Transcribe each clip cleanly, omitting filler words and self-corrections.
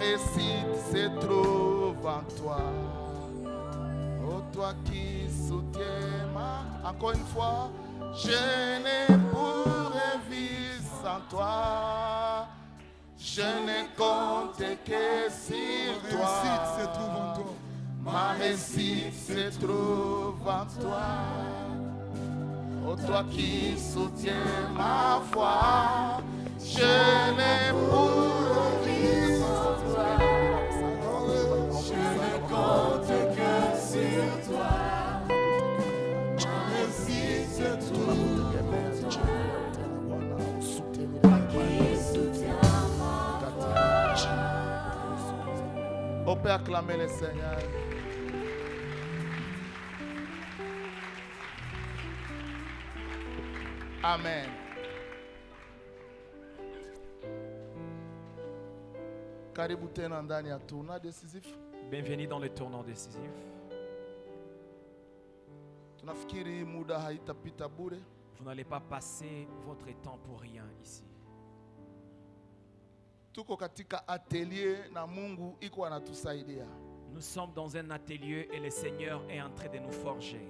réussite se trouve en toi. Oh, toi qui soutiens ma... Encore une fois, je ne pourrais vivre sans toi. Je ne compte que sur toi. Ma réussite se trouve en toi. Ma réussite se trouve en toi. Oh, toi qui soutiens ma foi, je ne pourrais vivre sans toi. Je ne compte que sur toi. Ma réussite se trouve en toi. On peut acclamer le Seigneur. Amen. Karibu tena ndani ya tournoi décisif. Bienvenue dans le tournant décisif. Tunafikiri muda haitapita bure. Vous n'allez pas passer votre temps pour rien ici. Tuko katika atelier na Mungu iko anatusaidia. Nous sommes dans un atelier et le Seigneur est en train de nous forger.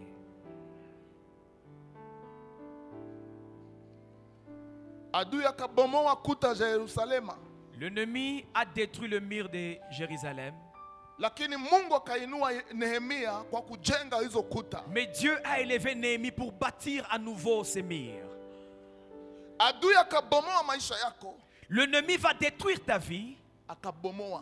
Adui akabomoa kuta za Yerusalema. L'ennemi a détruit le mur de Jérusalem. Lakini Mungu akainua Nehemia kwa kujenga hizo kuta. Mais Dieu a élevé Néhémie pour bâtir à nouveau ces murs. Adui akabomoa maisha yako. L'ennemi va détruire ta vie. Akabomoa.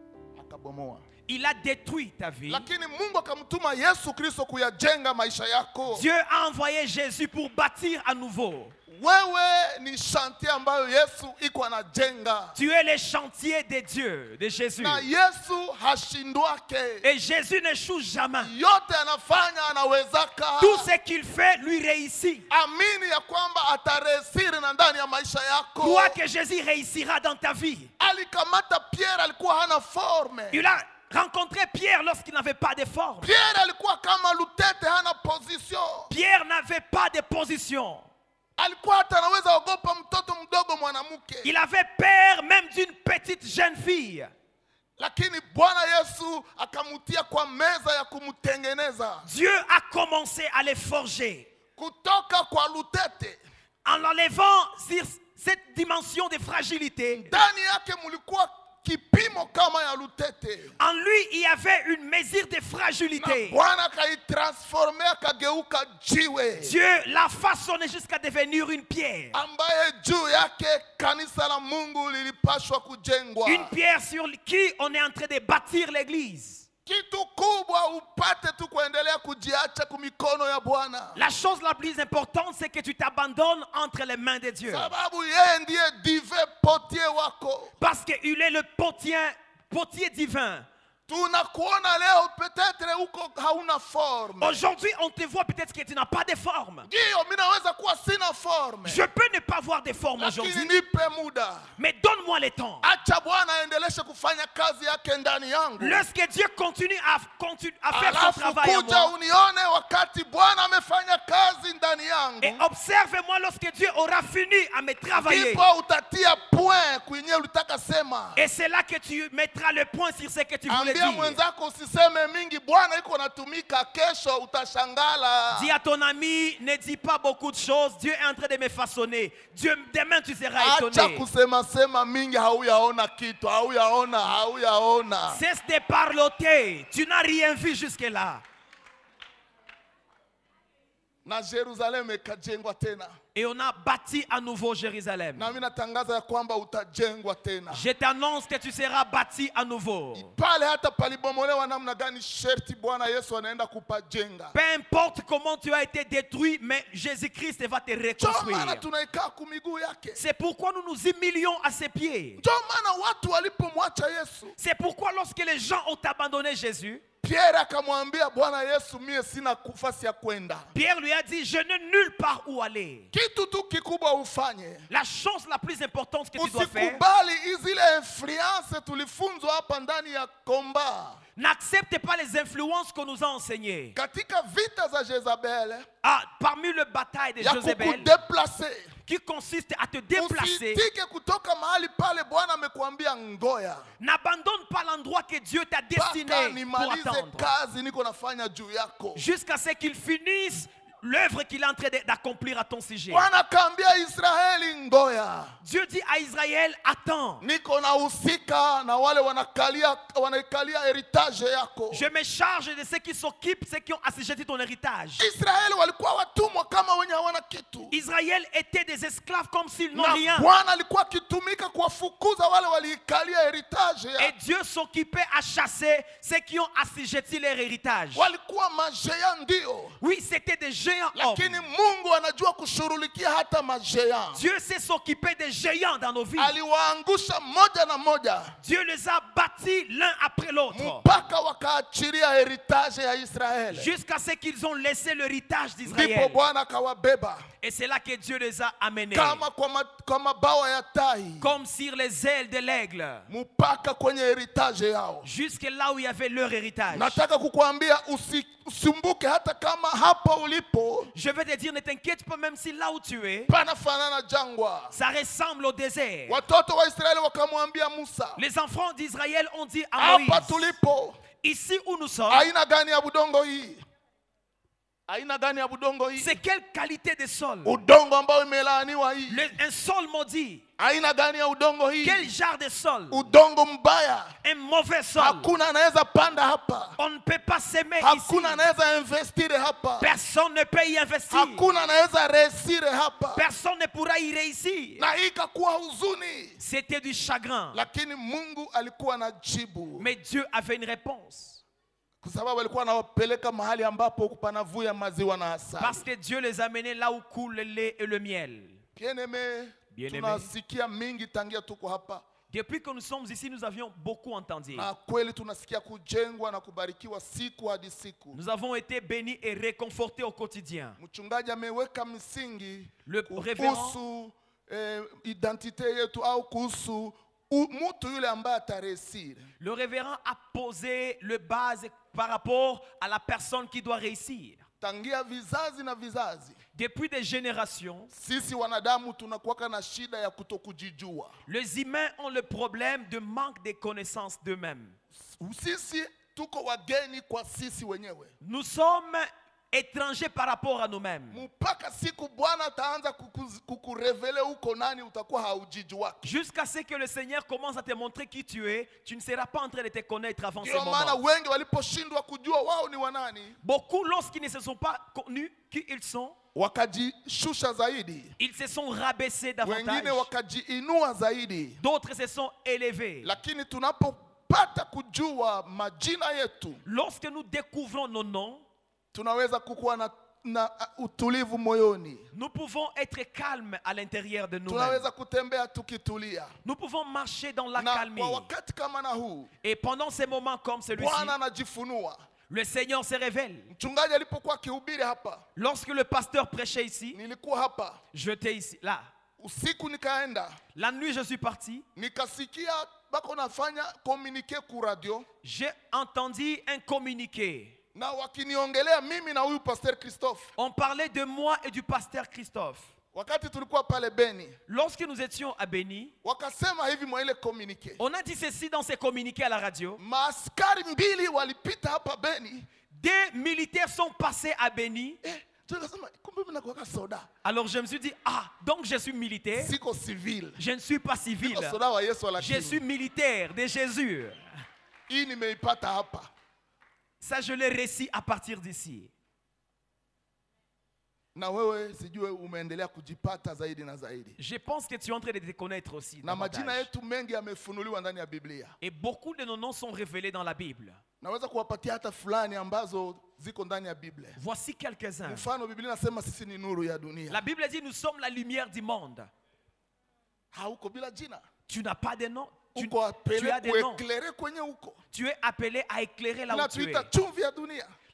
Il a détruit ta vie. Lakini Mungu akamtuma Yesu Kristo kuyajenga maisha yako. Dieu a envoyé Jésus pour bâtir à nouveau. Wewe ni chantier ambayo Yesu iko anajenga. Tu es le chantier de Dieu, de Jésus. Na Yesu hashindwake. Et Jésus n'échoue jamais. Yote anafanya anawezaka. Tout ce qu'il fait lui réussit. Amini ya kwamba ataresiri na ndani ya maisha yako. Crois que Jésus réussira dans ta vie. Alikamata Pierre alikuwa hana forme. Il a rencontré Pierre lorsqu'il n'avait pas de forme. Pierre alikuwa kama lutete hana position. Pierre n'avait pas de position. Alikuwa hata anaweza ogopa mtoto mdogo mwanamke. Il avait peur même d'une petite jeune fille. Lakini Bwana Yesu akamutia kwa meza ya kumtengeneza. Dieu a commencé à les forger. Kutoka kwa lutete. En l'enlevant sur cette dimension de fragilité. Ndani yake mulikuwa kipimo kama ya lutete. En lui, il y avait une mesure de fragilité. Na Bwana akaitransforme akageuka jiwe. Dieu l'a façonné jusqu'à devenir une pierre. Ambaye juu yake kanisa la Mungu lilipashwa kujengwa. Une pierre sur qui on est en train de bâtir l'église. Kitu kubwa upate tu kuendelea kujiacha kumikono ya Bwana. La chose la plus importante, c'est que tu t'abandonnes entre les mains de Dieu. Sababu yeye ndiye dive potier wako. Parce qu'il est le potier divin. Tunakuona leo peut-être uko hauna forme. Aujourd'hui, on te voit peut-être que tu n'as pas de forme. Ndio mimi naweza kuwa sina forme. Je peux ne pas avoir de forme aujourd'hui. Lakini nipe muda. Mais donne-moi le temps. Acha Bwana aendeleshe kufanya kazi yake ndani yangu. Lorsque Dieu continue à faire son travail en kuja moi. unione wakati Bwana amefanya kazi ndani yangu. Et observe-moi lorsque Dieu aura fini à me travailler. Ndipo utatia point kwenye ulitaka sema. Et c'est là que tu mettras le point sur ce que tu voulais dire. Ambia mwenzako usiseme mingi, Bwana iko natumika, kesho utashangala. Dis à ton ami, ne dis pas beaucoup de choses. Dieu est en train de me façonner. Demain tu seras étonné. Acha kusema sema mingi, hauyaona kitu, hauyaona. Cesse de parloter. Tu n'as rien vu jusque-là. Na Jerusalem ikajengwa tena. Et on a bâti à nouveau Jérusalem. Na mimi natangaza ya kwamba utajengwa tena. Je t'annonce que tu seras bâti à nouveau. Pale hata palibomolewa namna gani, sherti Bwana Yesu anaenda kupajenga. Peu importe comment tu as été détruit, mais Jésus-Christ va te reconstruire. Maana tunaikaa kumiguu yake. C'est pourquoi nous nous humilions à ses pieds. Ndio maana watu walipomwacha Yesu. C'est pourquoi lorsque les gens ont abandonné Jésus, Pierre akamwambia Bwana Yesu, mie sina nafasi ya kwenda. Pierre lui a dit, je n'ai nulle part où aller. Kitu tu kikubwa ufanye. La chose la plus importante que tu dois faire, usikubali zile influence tulifunzwa hapa ndani ya komba. N'acceptez pas les influences qu'on nous a enseignées. katika vita za Jezabel Parmi le bataille de ya Jezabel, kukudeplace. qui consiste à te déplacer, Usitike kutoka mahali pale Bwana amekuambia ngoya. n'abandonne pas l'endroit que Dieu t'a Mpaka destiné pour nimalize attendre. kazi niko nafanya juu yako. Jusqu'à ce qu'il finisse l'œuvre qu'il est en train d'accomplir à ton sujet. Bwana kaambia Israeli ngoya. Dieu dit à Israël, attends. Niko nahusika na wale wanakalia heritage yako. Je me charge de ceux qui s'occupent, ceux qui ont assujetti ton héritage. Israeli walikuwa watumwa kama wenye hawana kitu. Israël était des esclaves comme s'ils n'ont Na rien. Bwana alikuwa akitumika kuwafukuza wale walikalia heritage Et ya. Dieu s'occupait à chasser ceux qui ont assujetti leur héritage. Walikuwa majeya ndio. Oui, c'était des géants hommes. Lakini Mungu anajua kushughulikia hata majeya. Dieu sait s'occuper des géants dans nos vies. Aliwaangusha moja na moja. Dieu les a bâtis l'un après l'autre. Mpaka wakaachilia heritage ya Israeli. Jusqu'à ce qu'ils ont laissé l'héritage Ndipo d'Israël. Bwana akawabeba. Et c'est là que Dieu les a amenés. Kama kwa mabawa ya tai. Comme sur les ailes de l'aigle. Mpaka kwenye heritage yao. Jusque là où il y avait leur héritage. Nataka kukuambia usumbuke hata kama hapa ulipo. Je vais te dire, ne t'inquiète pas, même si là où tu es, Panafanana jangwa. ça ressemble au désert. Watoto wa Israeli wakamwambia Musa. Les enfants d'Israël ont dit à Moïse, Hapa tulipo. ici où nous sommes, Aina gani ya budongo hii? Aina gani ya budongo hii? c'est quelle qualité de sol? Udongo ambao imelaaniwa hii. Un sol maudit. Aina gani ya udongo hii? Quel genre de sol? Udongo mbaya. Un mauvais sol. Hakuna anaweza panda hapa. On ne peut pas s'aimer ici. Hakuna anaweza investir hapa. Personne ne peut y investir. Hakuna anaweza réussir hapa. Personne ne pourra y réussir. Na ikakuwa huzuni. C'était du chagrin. Lakini Mungu alikuwa anajibu. Mais Dieu avait une réponse. Kwa sababu alikuwa anawapeleka mahali ambapo panavuja maziwa na asali. Parce que Dieu les a menés là où coule le lait et le miel. Bien-aimé, tunasikia mingi tangia tuko hapa. Depuis que nous sommes ici, nous avions beaucoup entendu. Na kweli tunasikia kujengwa na kubarikiwa siku hadi siku. Nous avons été bénis et réconfortés au quotidien. Mchungaji ameweka misingi kuhusu identité yetu au kuhusu mtu yule ambaye ataresir. Le révérend a posé le base par rapport à la personne qui doit réussir. Tangia vizazi na vizazi. Depuis des générations, sisi wanadamu tunakuwa na shida ya kutokujijua. Les humains ont le problème de manque de connaissance d'eux-mêmes. Sisi tuko wageni kwa sisi wenyewe. Nous sommes étrangers par rapport à nous-mêmes. Mpaka siku Bwana ataanza kukurevele uko nani utakuwa haujijua. Jusqu'à ce que le Seigneur commence à te montrer qui tu es, tu ne seras pas en train de te connaître avant ce moment. Maana wengi waliposhindwa kujua wao ni wanani. Beaucoup lorsqu'ils ne se sont pas connus qui ils sont, wakajishusha zaidi. Ils se sont rabaissés davantage. Wengine wakajiinua zaidi. D'autres se sont élevés. Lakini tunapopata kujua majina yetu, lorsque nous découvrons nos noms, tunaweza kukuwa na utulivu moyoni. Nous pouvons être calmes à l'intérieur de nous-mêmes. Tunaweza kutembea tukitulia. Nous pouvons marcher dans la calmie. Kwa wakati kama na huu, et pendant ces moments comme celui-ci, Bwana anajifunua. Le Seigneur se révèle. Mchungaji alipokuwa akihubiri hapa, lorsque le pasteur prêchait ici, nilikuwa hapa. J'étais ici, là. Usiku nikaenda. La nuit je suis parti. Nikasikia bako nafanya communiqué ku radio. J'ai entendu un communiqué. Na wakiniongelea mimi na huyu pasteur Christophe. On parlait de moi et du pasteur Christophe. Wakati tulikuwa pale Beni. Lorsque nous étions à Beni, wakasema hivi mwa ile communiqué. On a dit ceci dans ces communiqués à la radio. Maaskari mbili walipita hapa Beni. Des militaires sont passés à Beni. Alors je me suis dit, donc je suis militaire. Siko civil. Je ne suis pas civil. Je suis militaire de Jésus. Ça je l'ai réussi à partir d'ici. Je pense que tu es en train de te connaître aussi. Et beaucoup de nos noms sont révélés dans la Bible. Voici quelques-uns. La Bible dit nous sommes la lumière du monde. Tu n'as pas de nom. Tu as des noms. Tu es appelé à éclairer là où tu es.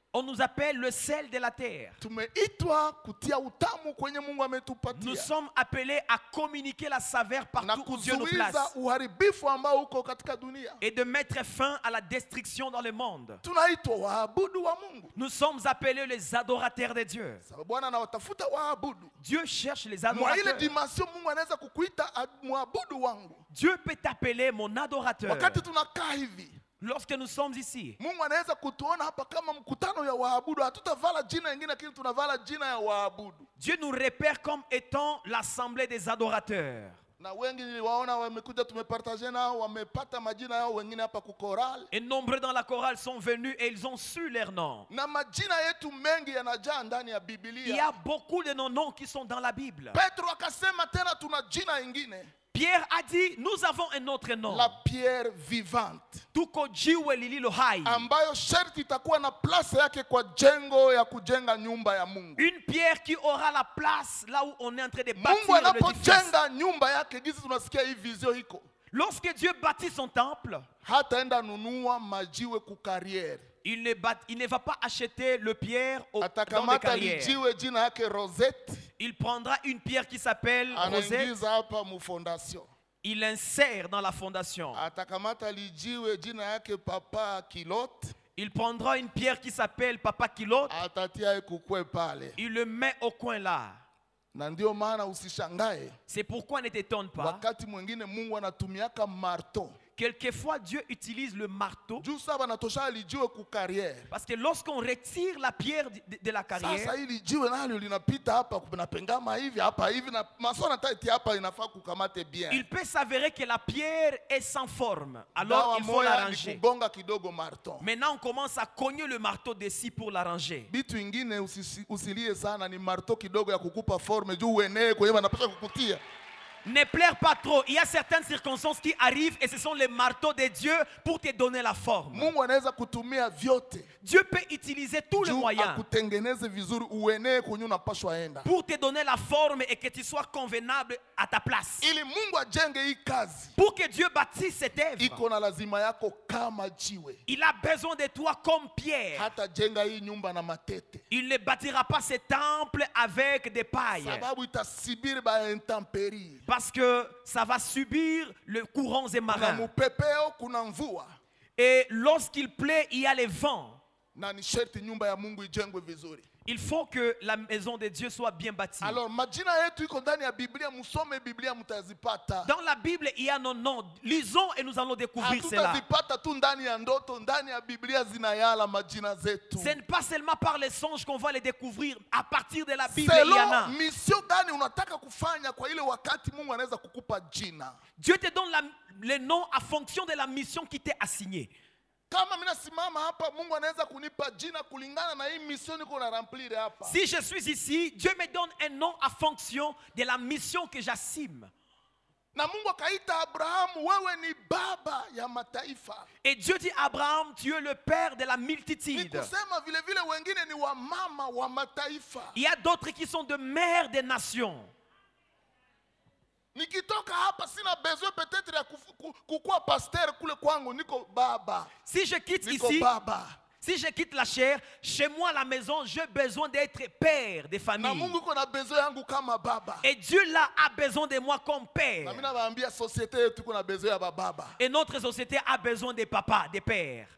On nous appelle le sel de la terre. Tumeitwa kutia utamu kwenye Mungu Nous ametupatia sommes appelés à communiquer la saveur na partout où Dieu nous place. kuzuiza uharibifu ambao uko katika dunia. Et de mettre fin à la destruction dans le monde. Tunaitwa waabudu wa Mungu. Nous sommes appelés les adorateurs de Dieu. Sababu Bwana anawatafuta waabudu. Dieu cherche les Mwa ile adorateurs. dimension Mungu anaweza kukuita mwabudu wangu. Dieu peut t'appeler mon adorateur. Wakati tunakaa hivi, Lorsque nous sommes ici, Mungu anaweza kutuona hapa kama mkutano ya waabudu. Hatutavala jina lingine lakini tunavala jina ya waabudu. Dieu nous repère comme étant l'assemblée des adorateurs. Na wengi niliwaona wamekuja tumepartager nao wamepata majina yao wengine hapa kukoral. Et nombreux dans la chorale sont venus et ils ont su leurs noms. Na majina yetu mengi yanajaa ndani ya Biblia. Il y a beaucoup de nos noms qui sont dans la Bible. Petro akasema tena tuna jina ingine. Pierre a dit, nous avons un autre nom. La pierre vivante. Tuko jiwe lililo hai. Ambayo sharti itakuwa na place yake kwa jengo ya kujenga nyumba ya Mungu. Une pierre qui aura la place là où on est en train de bâtir Mungu l'édifice. anapojenga nyumba yake, gizi tunasikia hii vizio hiko. Lorsque Dieu bâtit son temple, Hataenda nunua majiwe kukariere. il ne va pas acheter le pierre dans des Atakamata carrières. lijiwe jina yake Rosette. Il prendra une pierre qui s'appelle Rosette. Anaingiza hapa mu fondation. Il insère dans la fondation. Atakamata lijiwe jina yake Papa Kilote. Il prendra une pierre qui s'appelle Papa Kilote. Atatia kukwe pale. Il le met au coin là. Na ndio maana usishangae C'est pourquoi ne t'étonne pas. wakati mwingine Mungu anatumiaka marto. Quelquefois, Dieu utilise le marteau. Juu saba natosha lijiwe kukariere. Parce que lorsqu'on retire la pierre de la carrière, Sasa hili jiwe nalo linapita hapa kunapengama hivi hapa hivi na masona taiti hapa inafaa kukamate bien. il peut s'avérer que la pierre est sans forme. Alors Dawa il faut moya ni l'arranger. kugonga kidogo marto. Maintenant, on commence à cogner le marteau dessus pour l'arranger. Bitu ingine usilie sana ni marto kidogo ya kukupa forme juu uenee kwenye wanapaswa kukutia. Ne pleure pas trop. Il y a certaines circonstances qui arrivent et ce sont les marteaux de Dieu pour te donner la forme. Mungu anaweza kutumia vyote. Dieu peut utiliser tous les Juu moyens akutengeneze vizuri uenee kwenye unapaswa enda. pour te donner la forme et que tu sois convenable à ta place. Ili Mungu ajenge hii kazi, Pour que Dieu bâtisse cette œuvre, iko na lazima yako kama jiwe. il a besoin de toi comme pierre. Hata jenga hii nyumba na matete. Il ne bâtira pas ce temple avec des pailles. Sababu itasibiri ba intempérie. Parce que ça va subir le courants et Kuna marins. mupepeo, kuna mvua. Et lorsqu'il plaît, il y a les vents. Na ni sherti nyumba ya Mungu ijengwe vizuri. Il faut que la maison de Dieu soit bien bâtie. Alors majina yetu iko ndani ya Biblia, musome Biblia mtazipata. Dans la Bible, il y a nos noms. Lisons et nous allons découvrir cela. Hatutazipata tu ndani ya ndoto, ndani ya Biblia zinayala majina zetu. Ce n'est pas seulement par les songes qu'on va les découvrir. À partir de la Bible, il y en a. Selon mission gani unataka kufanya kwa ile wakati Mungu anaweza kukupa jina. Dieu te donne les noms à fonction de la mission qui t'est assignée. Kama mimi nasimama hapa, Mungu anaweza kunipa jina kulingana na hii mission niko na remplir hapa. Si je suis ici, Dieu me donne un nom à fonction de la mission que j'assume. Na Mungu akaita Abrahamu, wewe ni baba ya mataifa. Et Dieu dit à Abraham, tu es le père de la multitude. Ni kusema vile vile wengine ni wa mama wa mataifa. Il y a d'autres qui sont de mères des nations. Nikitoka hapa sina besoin peut-être ya kukuwa pasteur kule kwangu, niko baba. Si je quitte Niko ici, baba. si je quitte la chair, chez moi à la maison, j'ai besoin d'être père de Na famille. Mungu kuna besoin yangu kama baba. Et Dieu là a besoin de moi comme Na père. mimi nawaambia societe yetu kuna besoin ya baba. Et notre société a besoin des papas, des pères.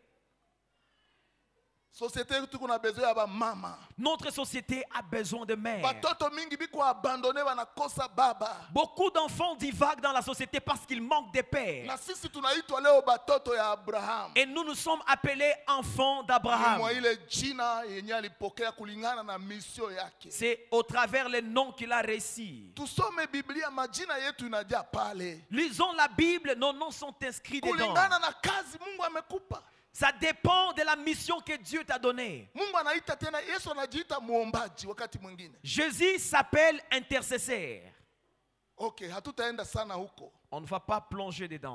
Societe yetu kuna besoin ya mama. Notre société a besoin de mères. Batoto mingi biko abandonné banakosa baba. Beaucoup d'enfants divaguent dans la société parce qu'ils manquent de pères. Na sisi tunaitwa leo batoto ya Abraham. Et nous sommes appelés enfants d'Abraham. Mwa ile jina yenye alipokea kulingana na mission yake. C'est au travers les noms qu'il a réussi. Tusome Biblia, majina yetu inajaa pale. Lisons la Bible, nos noms sont inscrits dedans. Kulingana na kazi Mungu amekupa. Ça dépend de la mission que Dieu t'a donnée. Mungu anaita tena, Yesu anajiita muombaji wakati mwingine. Jésus s'appelle intercesseur. Okay, hatutaenda sana huko. On ne va pas plonger dedans.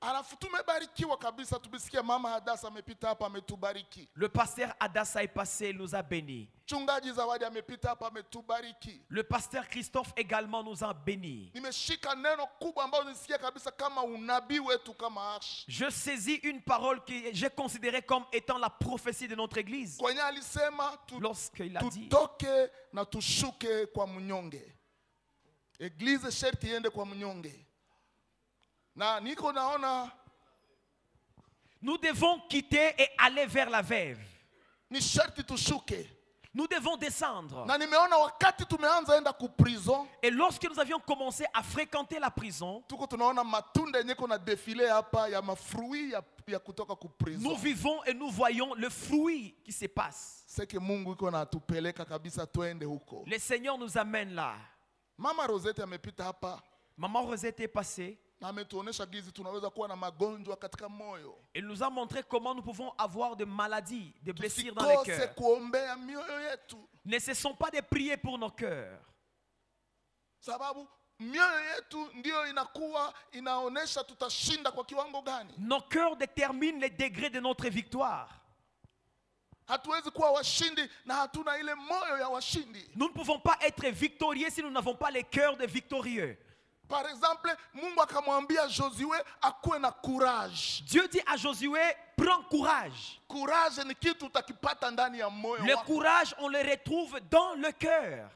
Alafu tumebarikiwa kabisa, tumesikia mama Hadasa amepita hapa ametubariki. Le pasteur Adassa est passé, il nous a bénis. Mchungaji Zawadi amepita hapa ametubariki. Le pasteur Christophe également nous a bénis. Nimeshika neno kubwa ambalo nisikia kabisa kama unabii wetu kama Arsh. Je saisis une parole que j'ai considérée comme étant la prophétie de notre église. Kwenye alisema Lorsqu'il a dit, tutoke na tushuke kwa mnyonge. Eglise sherti iende kwa mnyonge. Na niko naona nous devons quitter et aller vers la veuve. ni sherti tushuke. Nous devons descendre. Na nimeona wakati tumeanza enda ku prison, Et lorsque nous avions commencé à fréquenter la prison, tuko tunaona matunda yenye kuna défilé hapa ya mafruit ya kutoka ku prison. nous vivons et nous voyons le fruit qui se passe. C'est que Mungu iko na tupeleka kabisa twende huko. Le Seigneur nous amène là. Mama Rosette amepita hapa Maman Rosette est passée. na ametuonesha gizi tunaweza kuwa na magonjwa katika moyo. Elle nous a montré comment nous pouvons avoir des maladies, des blessures dans les Tusikose cœurs. kuombea mioyo yetu. Ne cessons pas de prier pour nos cœurs. Sababu mioyo yetu ndio inaonesha tutashinda kwa kiwango gani. Nos cœurs déterminent les degrés de notre victoire. Hatuwezi kuwa washindi na hatuna ile moyo ya washindi. Nous ne pouvons pas être victorieux si nous n'avons pas les cœurs des victorieux. Par exemple, Mungu akamwambia Josué akuwe na courage. Dieu dit à Josué, prends courage. Courage ni kitu utakipata ndani ya moyo Le wako. courage, on le retrouve dans le cœur.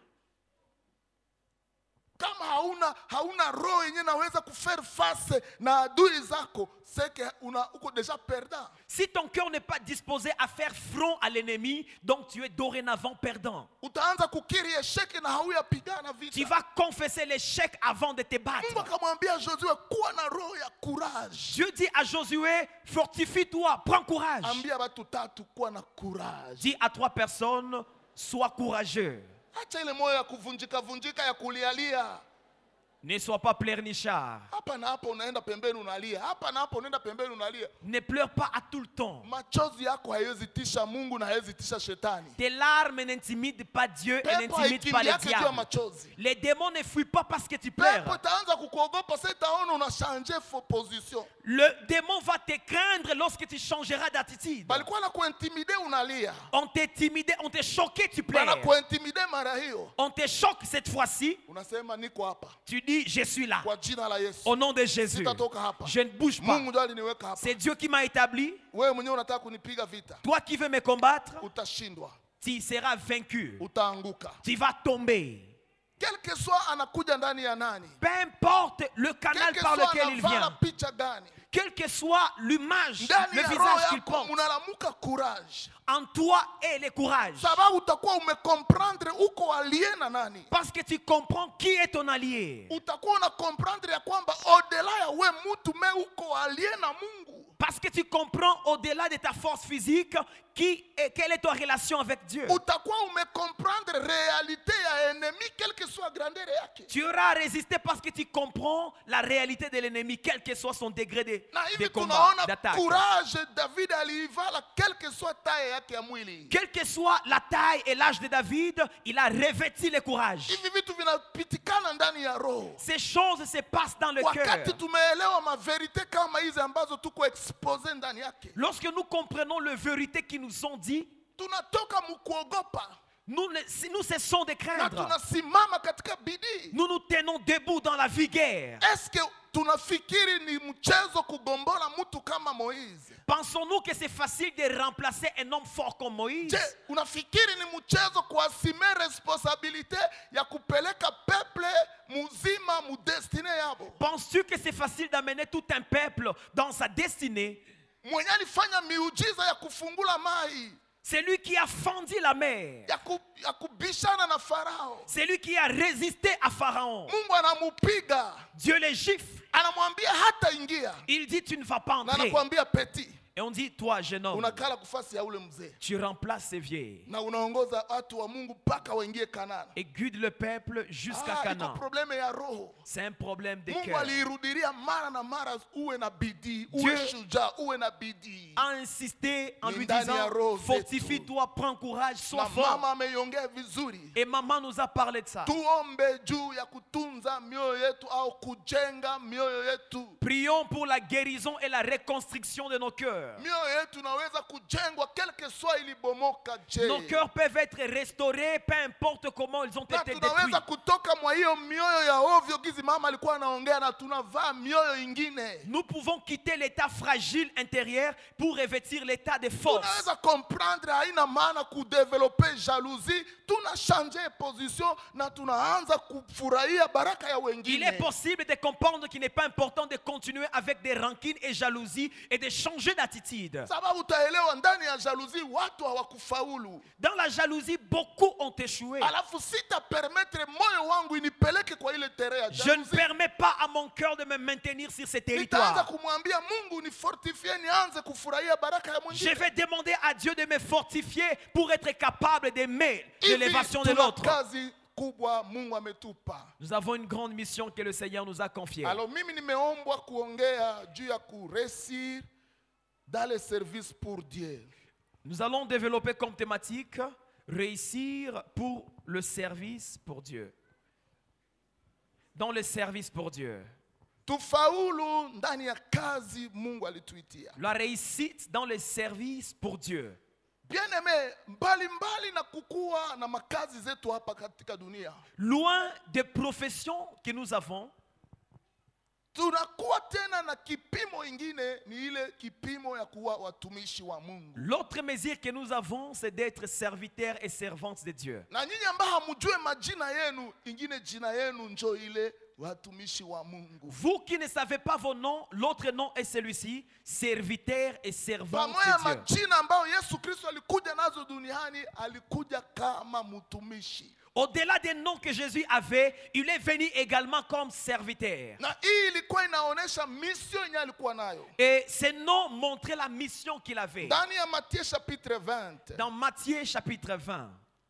Kama hauna roho yenye naweza kufaire face na adui zako, c'est que uko déjà perdant. Si ton cœur n'est pas disposé à faire front à l'ennemi, donc tu es dorénavant perdant. Utaanza kukiri échec na hauyapigana vita. Tu vas confesser l'échec avant de te Mungu battre. akamwambia Josué kuwa na roho ya courage. Dieu dit à Josué, fortifie-toi, prends courage. Ambia watu tatu kuwa na courage. Dis à 3 personnes, sois courageux. Acha ile moyo ya kuvunjika ya kulialia. Ne sois pas pleurnichard. Hapa na hapo unaenda pembeni unalia. Hapa na hapo unaenda pembeni unalia. Ne pleure pas à tout le temps. Machozi yako haiwezi tisha Mungu na haiwezi tisha shetani. Tes larmes n'intimident pas Dieu et Pepo n'intimident pas le haikimbiake juu ya diable. machozi. Les démons ne fuient pas parce que tu Pepo pleures. itaanza kukuogopa sasa itaona unachange position. Le démon va te craindre lorsque tu changeras d'attitude. Balikuwa na kuintimide unalia. On t'intimidait, on te choquait, tu pleures. Bana kuintimide mara hiyo. On te choque cette fois-ci. Unasema niko hapa. Tu dis, je suis là. Kwa jina la Yesu. Au nom de Jésus. Sitatoka hapa. Je ne bouge pas. Mungu ndiye aliniweka hapa. C'est Dieu qui m'a établi. Wewe mwenyewe unataka kunipiga vita. Toi qui veux me combattre, Utashindwa. tu seras vaincu. Utaanguka. Tu vas tomber. Quel que soit anakuja ndani ya nani. Peu importe le canal par lequel il anavala vient. picha gani. Quelle que soit l'image, Ndani le ya roho visage qu'il yako porte, unalamuka courage. en toi est le courage. Sababu utakuwa umecomprendre uko allié na nani. Parce que tu comprends qui est ton allié. Utakuwa una comprendre ya kwamba au-delà ya we mtu me uko allié na Mungu. Parce que tu comprends au-delà de ta force physique quelle est ta relation avec Dieu. Utakuwa umecomprendre réalité ya ennemi quelle que soit grandeur yake. Tu auras résisté parce que tu comprends la réalité de l'ennemi, quel que soit son degré de combat, Tunaona d'attaque. courage David aliivala quelle que soit taille yake ya mwili. Quelle que soit la taille et l'âge de David, il a revêtu le courage. Hivi vitu vinapitikana ndani ya roho. Ces choses se passent dans le cœur. Wakati tumeelewa maverite kama hizi ambazo tuko expose ndani yake. Lorsque nous comprenons les vérités qui nous sont dites, Tunatoka mukuogopa. nous cessons de Na craindre. tunasimama katika bidii. Nous nous tenons debout dans la vigueur. Est-ce que tunafikiri ni mchezo kugombola mtu kama Moïse? Pensons-nous que c'est facile de remplacer un homme fort comme Moïse? Je, unafikiri ni mchezo kuasime responsabilité ya kupeleka peuple muzima mu destine yabo? Penses-tu que c'est facile d'amener tout un peuple dans sa destinée? Mwenye alifanya miujiza ya kufungula mai. C'est lui qui a fendu la mer. Ya kubishana na Farao. C'est lui qui a résisté à Pharaon. Mungu anamupiga. Dieu les gifle. Anamwambia hata ingia. Il dit tu ne vas pas Na entrer. anakuambia petit. Et on dit toi jeune homme, Unakala kufasi ya ule mzee. tu remplaces ces vieilles Na unaongoza watu wa Mungu mpaka waingie Kanani. et guide le peuple jusqu'à Iko Canaan. probleme ya roho. C'est un problème de Mungu cœur. aliirudilia mara na mara uwe na bidii, uwe Dieu shujaa, uwe na bidii. A insisté en lui Ndani ya disant roho fortifie-toi, prends courage, sois Na fort. mama ameiongea vizuri. Et maman nous a parlé de ça. Tuombe juu ya kutunza mioyo yetu au kujenga mioyo mioyo yetu. Prions pour la guérison et la reconstruction de nos cœurs. Mioyo yetu inaweza kujengwa quel que soit ilibomoka je. Nos cœurs peuvent être restaurés, peu importe comment ils ont Na été détruits. tunaweza kutoka mwa hiyo mioyo ya ovyo gizi mama alikuwa anaongea na tunavaa mioyo ingine. Nous pouvons quitter l'état fragile intérieur pour revêtir l'état de force. Tunaweza comprendre haina maana kudevelope jalousie, tunashanje position na tunaanza kufurahia baraka ya wengine. Il est possible de comprendre qu'il n'est pas important de continuer avec des rancines et jalousies et de changer d'attitude. Sababu utaelewa ndani ya jalousie watu hawakufaulu. Dans la jalousie, beaucoup ont échoué. Alafu sita permettre moyo wangu inipeleke kwa ile terrain ya Je ne jalousie. permets pas à mon cœur de me maintenir sur ces Nitaanza territoires. kumwambia Mungu nifortifie nianze kufurahia baraka ya Je mwingine. vais demander à Dieu de me fortifier pour être capable d'aimer Hivi l'élévation de tuna l'autre. kazi kubwa Mungu ametupa. Nous avons une grande mission que le Seigneur nous a confiée. Alors mimi nimeombwa kuongea juu ya kuresir dans le service pour Dieu. Nous allons développer comme thématique réussir pour le service pour Dieu. Dans le service pour Dieu. Tufaulu ndani ya kazi Mungu alituitia. La réussite dans le service pour Dieu. Bien-aimé, mbalimbali na kukua na makazi zetu hapa katika dunia. Loin des professions que nous avons, Tunakuwa tena na kipimo ingine ni ile kipimo ya kuwa watumishi wa Mungu. l'autre mesure que nous avons, c'est d'être serviteurs et servantes de Dieu. Na nyinyi ambao hamjue majina yenu, ingine jina yenu njo ile watumishi wa Mungu. Vous qui ne savez pas vos noms, l'autre nom est celui-ci, serviteurs et servantes Pamoja de Dieu. majina ambayo Yesu Kristo alikuja nazo duniani, alikuja kama mtumishi. Au-delà des noms que Jésus avait, il est venu également comme serviteur. Na hii ilikuwa inaonesha mission yenye alikuwa nayo. Et ces noms montraient la mission qu'il avait. Ndani ya Matthieu chapitre 20. Dans Matthieu chapitre 20,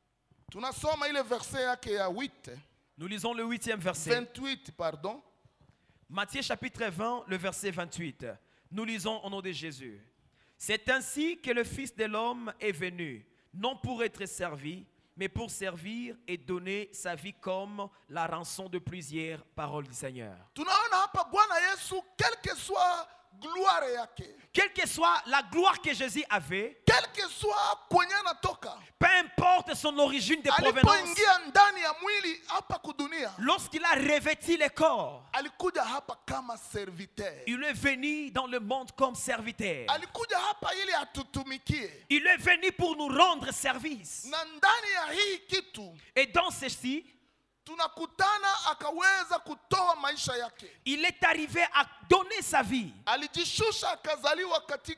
Tunasoma ile verset yake ya 8. nous lisons le 8e verset. 28 pardon. Matthieu chapitre 20, le verset 28. Nous lisons au nom de Jésus. C'est ainsi que le Fils de l'homme est venu, non pour être servi, mais pour servir et donner sa vie comme la rançon de plusieurs paroles du Seigneur. Tunaona hapa Bwana Yesu quel que soit gloire yake. Quelle que soit la gloire que Jésus avait, Quel que soit kwenye anatoka. peu importe son origine de provenance, Alipoingia ndani ya mwili hapa kudunia. lorsqu'il a revêtu le corps, Alikuja hapa kama serviteur. il est venu dans le monde comme serviteur. Alikuja hapa ili atutumikie. Il est venu pour nous rendre service. Na ndani ya hii kitu Et dans ceci, tunakutana akaweza kutoa maisha yake. il est arrivé à donner sa vie. Alijishusha akazaliwa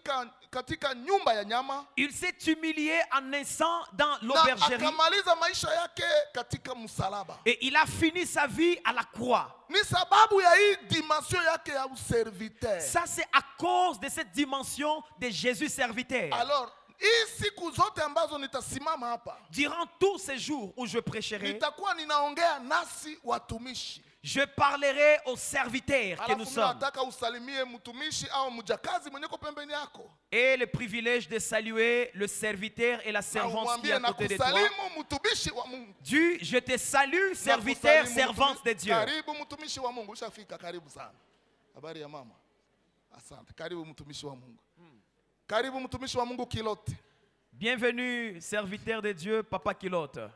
katika nyumba ya nyama. Il s'est humilié en naissant dans Na l'aubergerie. akamaliza maisha yake katika msalaba. Et il a fini sa vie à la croix. Ni sababu ya hii dimension yake ya userviteur. Ça, c'est à cause de cette dimension de Jésus serviteur. Alors, hii siku zote ambazo nitasimama hapa, Durant tous ces jours où je prêcherai, nitakuwa ninaongea nasi watumishi. je parlerai aux serviteurs que nous Alafu sommes. nataka usalimie mtumishi au mjakazi mwenye uko pembeni yako. Et le privilège de saluer le serviteur et la Na servante qui est umwambie à na côté de toi. kusalimu mtumishi wa Mungu. Dieu, je te salue, Na serviteur, kusalimu servante de Dieu. Karibu mtumishi wa Mungu, ushafika karibu sana. Habari ya mama? Asante. Karibu mtumishi wa Mungu. Karibu mtumishi wa Mungu Kilote. Bienvenue, serviteur de Dieu, Papa Kilote.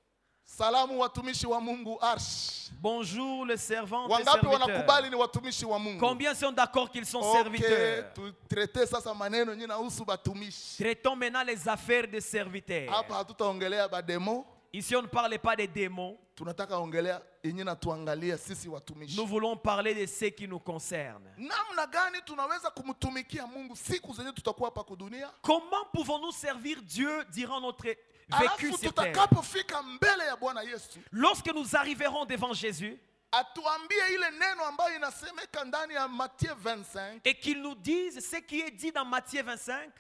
Salamu watumishi wa Mungu Arsh. Bonjour, les servants et Wangapi serviteurs. wanakubali ni watumishi wa Mungu? Combien sont d'accord qu'ils sont Okay, serviteurs? tutrete sasa maneno yenye nahusu batumishi. Traitons maintenant les affaires des serviteurs. Hapa hatutaongelea bademo, Ici, on ne parle pas des démons. tunataka ongelea yenye natuangalia sisi watumishi. Nous voulons parler de ce qui nous concerne. Namna gani tunaweza kumtumikia Mungu siku zenye tutakuwa hapa kudunia? Comment pouvons-nous servir Dieu durant notre vécu Alafu sur terre? tutakapofika mbele ya Bwana Yesu, Lorsque nous arriverons devant Jésus atuambie ile neno ambayo inasemeka ndani ya Matthieu 25, et qu'il nous dise ce qui est dit dans Matthieu 25,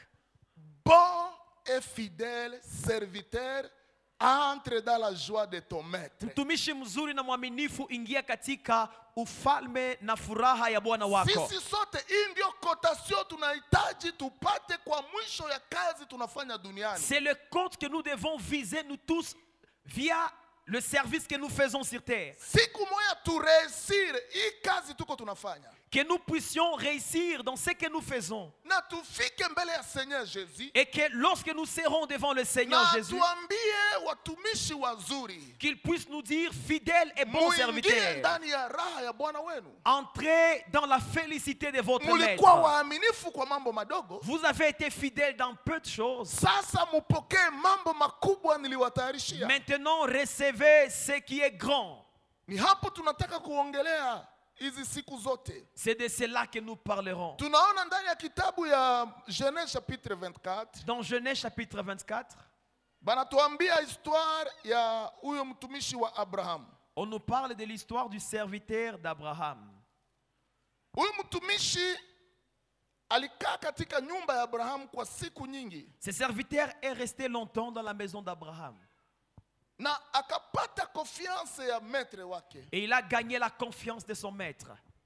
bon et fidèle serviteur, entre dans la joie de ton maître. mtumishi mzuri na mwaminifu, ingia katika ufalme na furaha ya Bwana wako. Sisi sote hii ndio kotasio tunahitaji tupate kwa mwisho ya kazi tunafanya duniani. C'est le compte que nous devons viser, nous tous, via le service que nous faisons sur terre. Siku moja tu réussir hii kazi kazi tuko tunafanya. Que nous puissions réussir dans ce que nous faisons. Na tufike mbele ya Seigneur Jésus. Et que lorsque nous serons devant le Seigneur Na Jésus, tuambie watumishi wazuri. qu'il puisse nous dire fidèles et bons Muingie serviteurs. ndani ya raha ya Bwana wenu. Entrez dans la félicité de votre Mulikuwa maître. waaminifu kwa mambo madogo. Vous avez été fidèles dans peu de choses. Sasa mupokee mambo makubwa niliwatayarishia. Maintenant, recevez ce qui est grand. Ni hapo tunataka kuongelea hizi siku zote. C'est de cela que nous parlerons. Tunaona ndani ya kitabu ya Genèse chapitre 24. Dans Genèse chapitre 24, Banatuambia histoire ya huyo mtumishi wa Abraham. on nous parle de l'histoire du serviteur d'Abraham. Huyu mtumishi alikaa katika nyumba ya Abraham kwa siku nyingi. Ce serviteur est resté longtemps dans la maison d'Abraham. Na akapata confiance ya maître wake. Et il a gagné la confiance de son maître.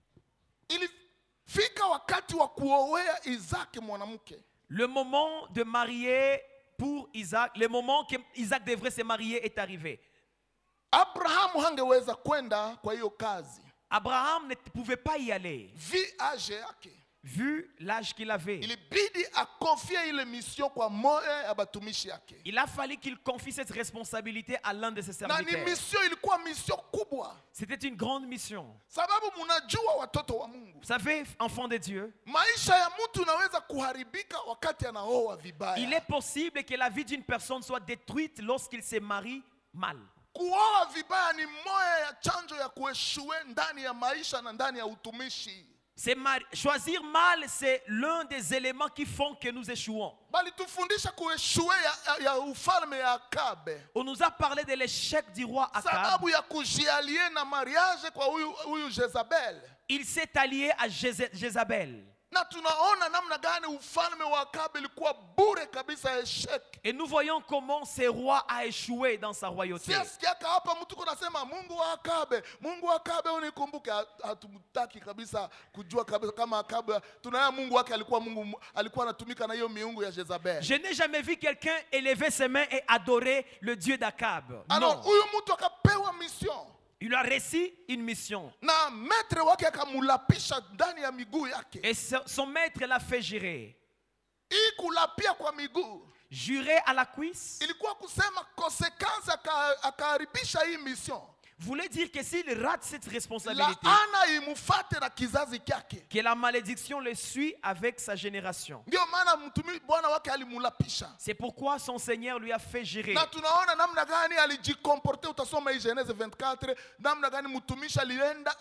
Ilifika wakati wa kuoea Isaac mwanamke. Le moment de marier pour Isaac, le moment que Isaac devrait se marier est arrivé. Abraham hangeweza kwenda kwa hiyo kazi. Abraham ne pouvait pas y aller, Age yake. vu l'âge qu'il avait. Ilibidi akonfie ile mission kwa moya ya batumishi yake. Il a fallu qu'il confie cette responsabilité à l'un de ses Na ni serviteurs. mission ilikuwa mission kubwa. C'était une grande mission. Sababu munajua watoto wa Mungu. Vous savez, enfants de Dieu, Maisha ya mtu inaweza kuharibika wakati anaoa vibaya. il est possible que la vie d'une personne soit détruite lorsqu'il se marie mal. Kuoa vibaya ni moya ya chanjo ya kueshue ndani ya maisha na ndani ya utumishi. Choisir mal, c'est l'un des éléments qui font que nous échouons. Bali tufundisha kueshue ya ufalme ya Akabe. On nous a parlé de l'échec du roi Akab. Sababu ya kujialie na mariage kwa huyu Jezabel. Il s'est allié à Jézabel. Na tunaona namna gani ufalme wa Akabe ilikuwa bure kabisa, eshek. Et nous voyons comment ce roi a échoué dans sa royauté. Siasikiaka hapa mtu kunasema Mungu wa Akabe unikumbuke. Hatumtaki kabisa kujua kabisa kama Akabe. Tunaona Mungu wake alikuwa anatumika na hiyo miungu ya Jezabel. Je n'ai jamais vu quelqu'un élever ses mains et adorer le Dieu d'Akab. Alors Non. huyu mtu akapewa mission. Il a reçu une mission. Na maître wake akamulapisha ndani ya miguu yake. Et son maître l'a fait jurer. Hii kulapia kwa miguu Jurer à la cuisse ilikuwa kusema conséquence akaharibisha hii mission. voulait dire que s'il rate cette responsabilité, Laana imufate na kizazi kyake. que la malédiction le suit avec sa génération. Ndio maana mtumishi Bwana wake alimulapisha. C'est pourquoi son Seigneur lui a fait jurer. Na tunaona namna gani alijikomporte. Utasoma hii Genèse 24, namna gani mtumishi alienda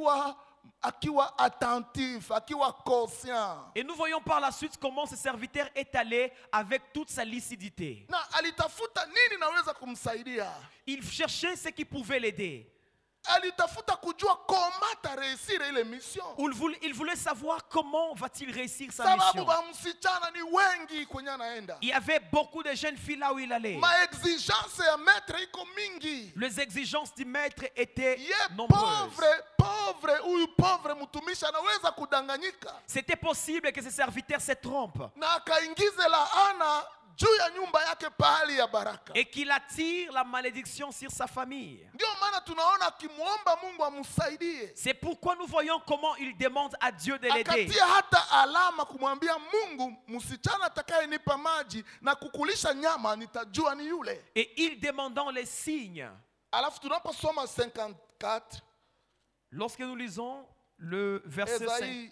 akiwa attentif, akiwa conscient. Et nous voyons par la suite comment ce serviteur est allé avec toute sa lucidité. Na alitafuta nini naweza kumsaidia. Il cherchait ce qui pouvait l'aider. Alitafuta kujua comment ta réussir ile mission. Il voulait savoir comment va-t-il réussir sa Sababu mission. ba msichana ni wengi kwenye anaenda. Il y avait beaucoup de jeunes filles là où il allait. Ma exigence ya maître iko mingi. Les exigences du maître étaient Ye nombreuses. huyu pauvre mtumishi anaweza kudanganyika. C'était possible que ce serviteur se trompe Na akaingize laana juu ya nyumba yake pahali ya baraka. et qu'il attire la malédiction sur sa famille. Ndio maana tunaona akimuomba Mungu amsaidie. C'est pourquoi nous voyons comment il demande à Dieu de l'aider. Akatia hata alama kumwambia Mungu, msichana atakayenipa maji na kukulisha nyama nitajua ni yule. Et il demandant les signes. Alafu tunaposoma 54 Lorsque nous lisons le verset 5,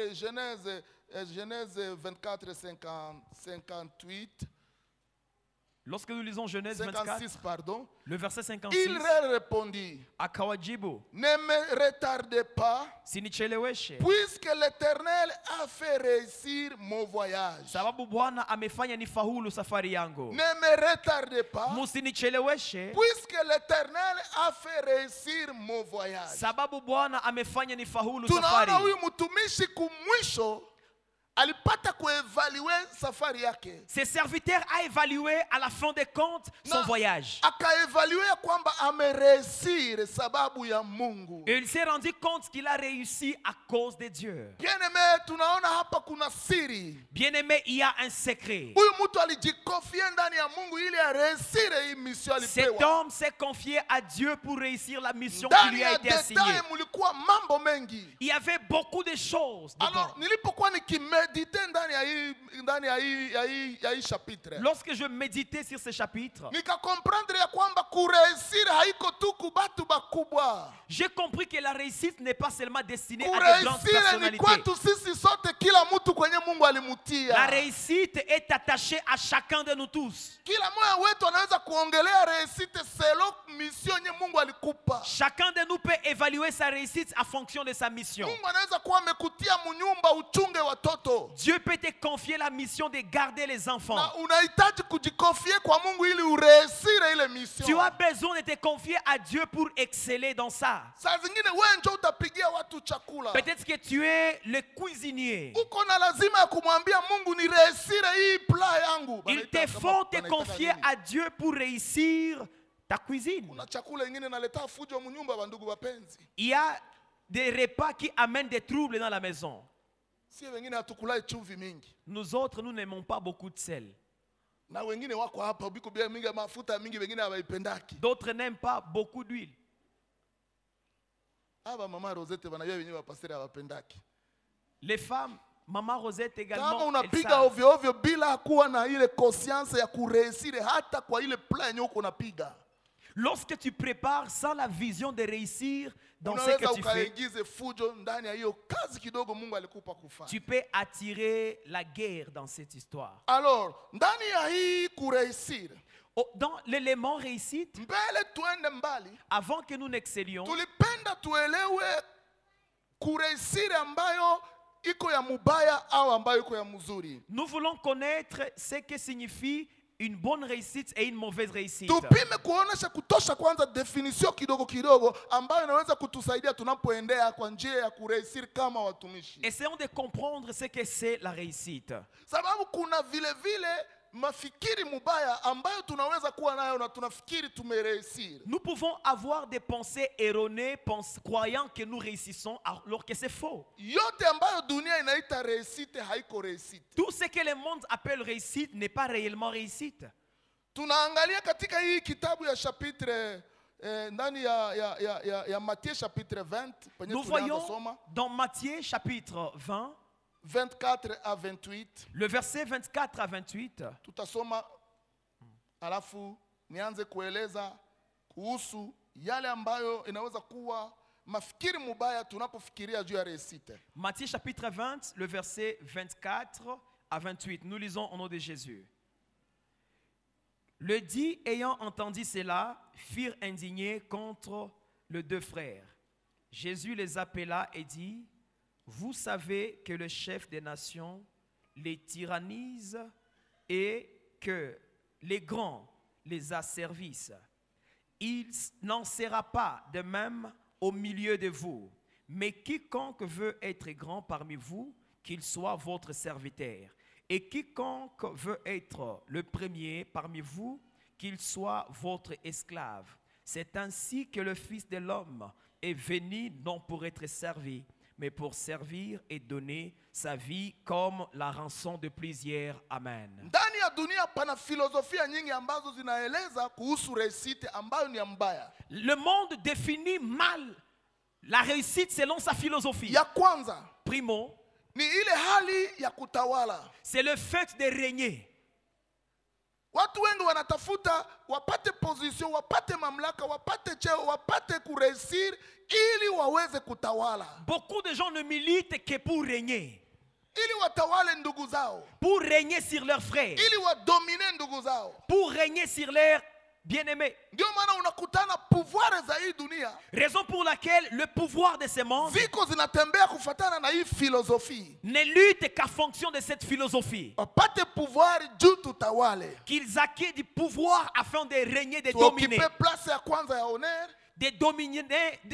Genèse 24, 58, lorsque nous lisons Genèse 24, 56, pardon, le verset 56, il répondit, akawajibu, ne me retardez pas, sinicheleweshe, puisque l'Éternel a fait réussir mon voyage. sababu Bwana amefanya nifaulu safari yangu. Ne me retardez pas, Musinicheleweshe, puisque l'Éternel a fait réussir mon voyage. sababu Bwana amefanya nifaulu Tunaona safari. huyu mtumishi kumwisho alipata kuevalue safari yake. Ses serviteurs a évalué à la fin des comptes son voyage. Akaevalue ya kwamba ameresire sababu ya Mungu. Et il s'est rendu compte qu'il a réussi à cause de Dieu. Bien-aimé, tunaona hapa kuna siri. Bien-aimé, il y a un secret. Huyu mtu alijikofia ndani ya Mungu ili aresire hii mission alipewa. Cet homme s'est confié à Dieu pour réussir la mission qui lui a été assignée. Mulikuwa mambo mengi. Il y avait beaucoup de choses dedans. Alors, nilipokuwa nikimedite ndani ya hii chapitre. Lorsque je méditais sur ce chapitre, nikakomprendre ya kwamba kurehisir haiko tu kubatu bakubwa. J'ai compris que la réussite n'est pas seulement destinée à des grandes personnalités. La réussite est attachée à chacun de nous tous. Chacun de nous peut évaluer sa réussite en fonction de sa mission. Dieu peut te confier la mission de garder les enfants. Tu as besoin de te confier à Dieu pour exceller dans ça. Peut-être que tu es le cuisinier. Il te faut te confier à Dieu pour réussir ta cuisine. Il y a des repas qui amènent des troubles dans la maison. Nous autres, nous n'aimons pas beaucoup de sel. D'autres n'aiment pas beaucoup d'huile. Les femmes, Maman Rosette également, elles savent. Lorsque tu prépares sans la vision de réussir dans ce que tu fais, tu peux attirer la guerre dans cette histoire. Alors, dans l'élément réussite, avant que nous n'excellions, nous voulons connaître ce que signifie une bonne réussite et une mauvaise réussite. Essayons de comprendre ce que c'est la réussite. Nous pouvons avoir des pensées erronées croyant que nous réussissons alors que c'est faux. Tout ce que le monde appelle réussite n'est pas réellement réussite. Tunaangalia katika hii kitabu ya chapitre ndani ya Matthieu chapitre 20. Nous voyons dans Matthieu chapitre 20 24 à 28. Le verset 24 à 28. Tutasoma alafu nianze kueleza kuhusu yale ambayo inaweza kuwa mafikiri mubaya tunapofikiria juu ya réussite. Matthieu chapitre 20, le verset 24 à 28. Nous lisons au nom de Jésus. Le dit ayant entendu cela, firent indignés contre les deux frères. Jésus les appela et dit: vous savez que le chef des nations les tyrannise et que les grands les asservissent. Il n'en sera pas de même au milieu de vous. Mais quiconque veut être grand parmi vous, qu'il soit votre serviteur. Et quiconque veut être le premier parmi vous, qu'il soit votre esclave. C'est ainsi que le Fils de l'homme est venu non pour être servi, mais pour servir et donner sa vie comme la rançon de plusieurs. Amen. Ndani ya dunia pana filosofia nyingi ambazo zinaeleza kuhusu réussite ambayo ni mbaya. Le monde définit mal la réussite selon sa philosophie. Ya kwanza, primo, ni ile hali ya kutawala. C'est le fait de régner. Watu wengi wanatafuta wapate position, wapate mamlaka, wapate cheo, wapate kuresir ili waweze kutawala. Beaucoup de gens ne militent que pour régner. Ili watawale ndugu zao. Pour régner sur leurs frères. Ili wadomine ndugu zao. Pour régner sur leurs bien-aimés. Ndio maana unakutana pouvoir za hii dunia. Raison pour laquelle le pouvoir de ces mondes ziko zinatembea kufuatana na hii philosophie. Ne lutte qu'à fonction de cette philosophie. Wapate pouvoir juu tutawale. Qu'ils acquièrent du pouvoir afin de régner, de dominer. Tuokipe place ya kwanza ya honneur. De dominer,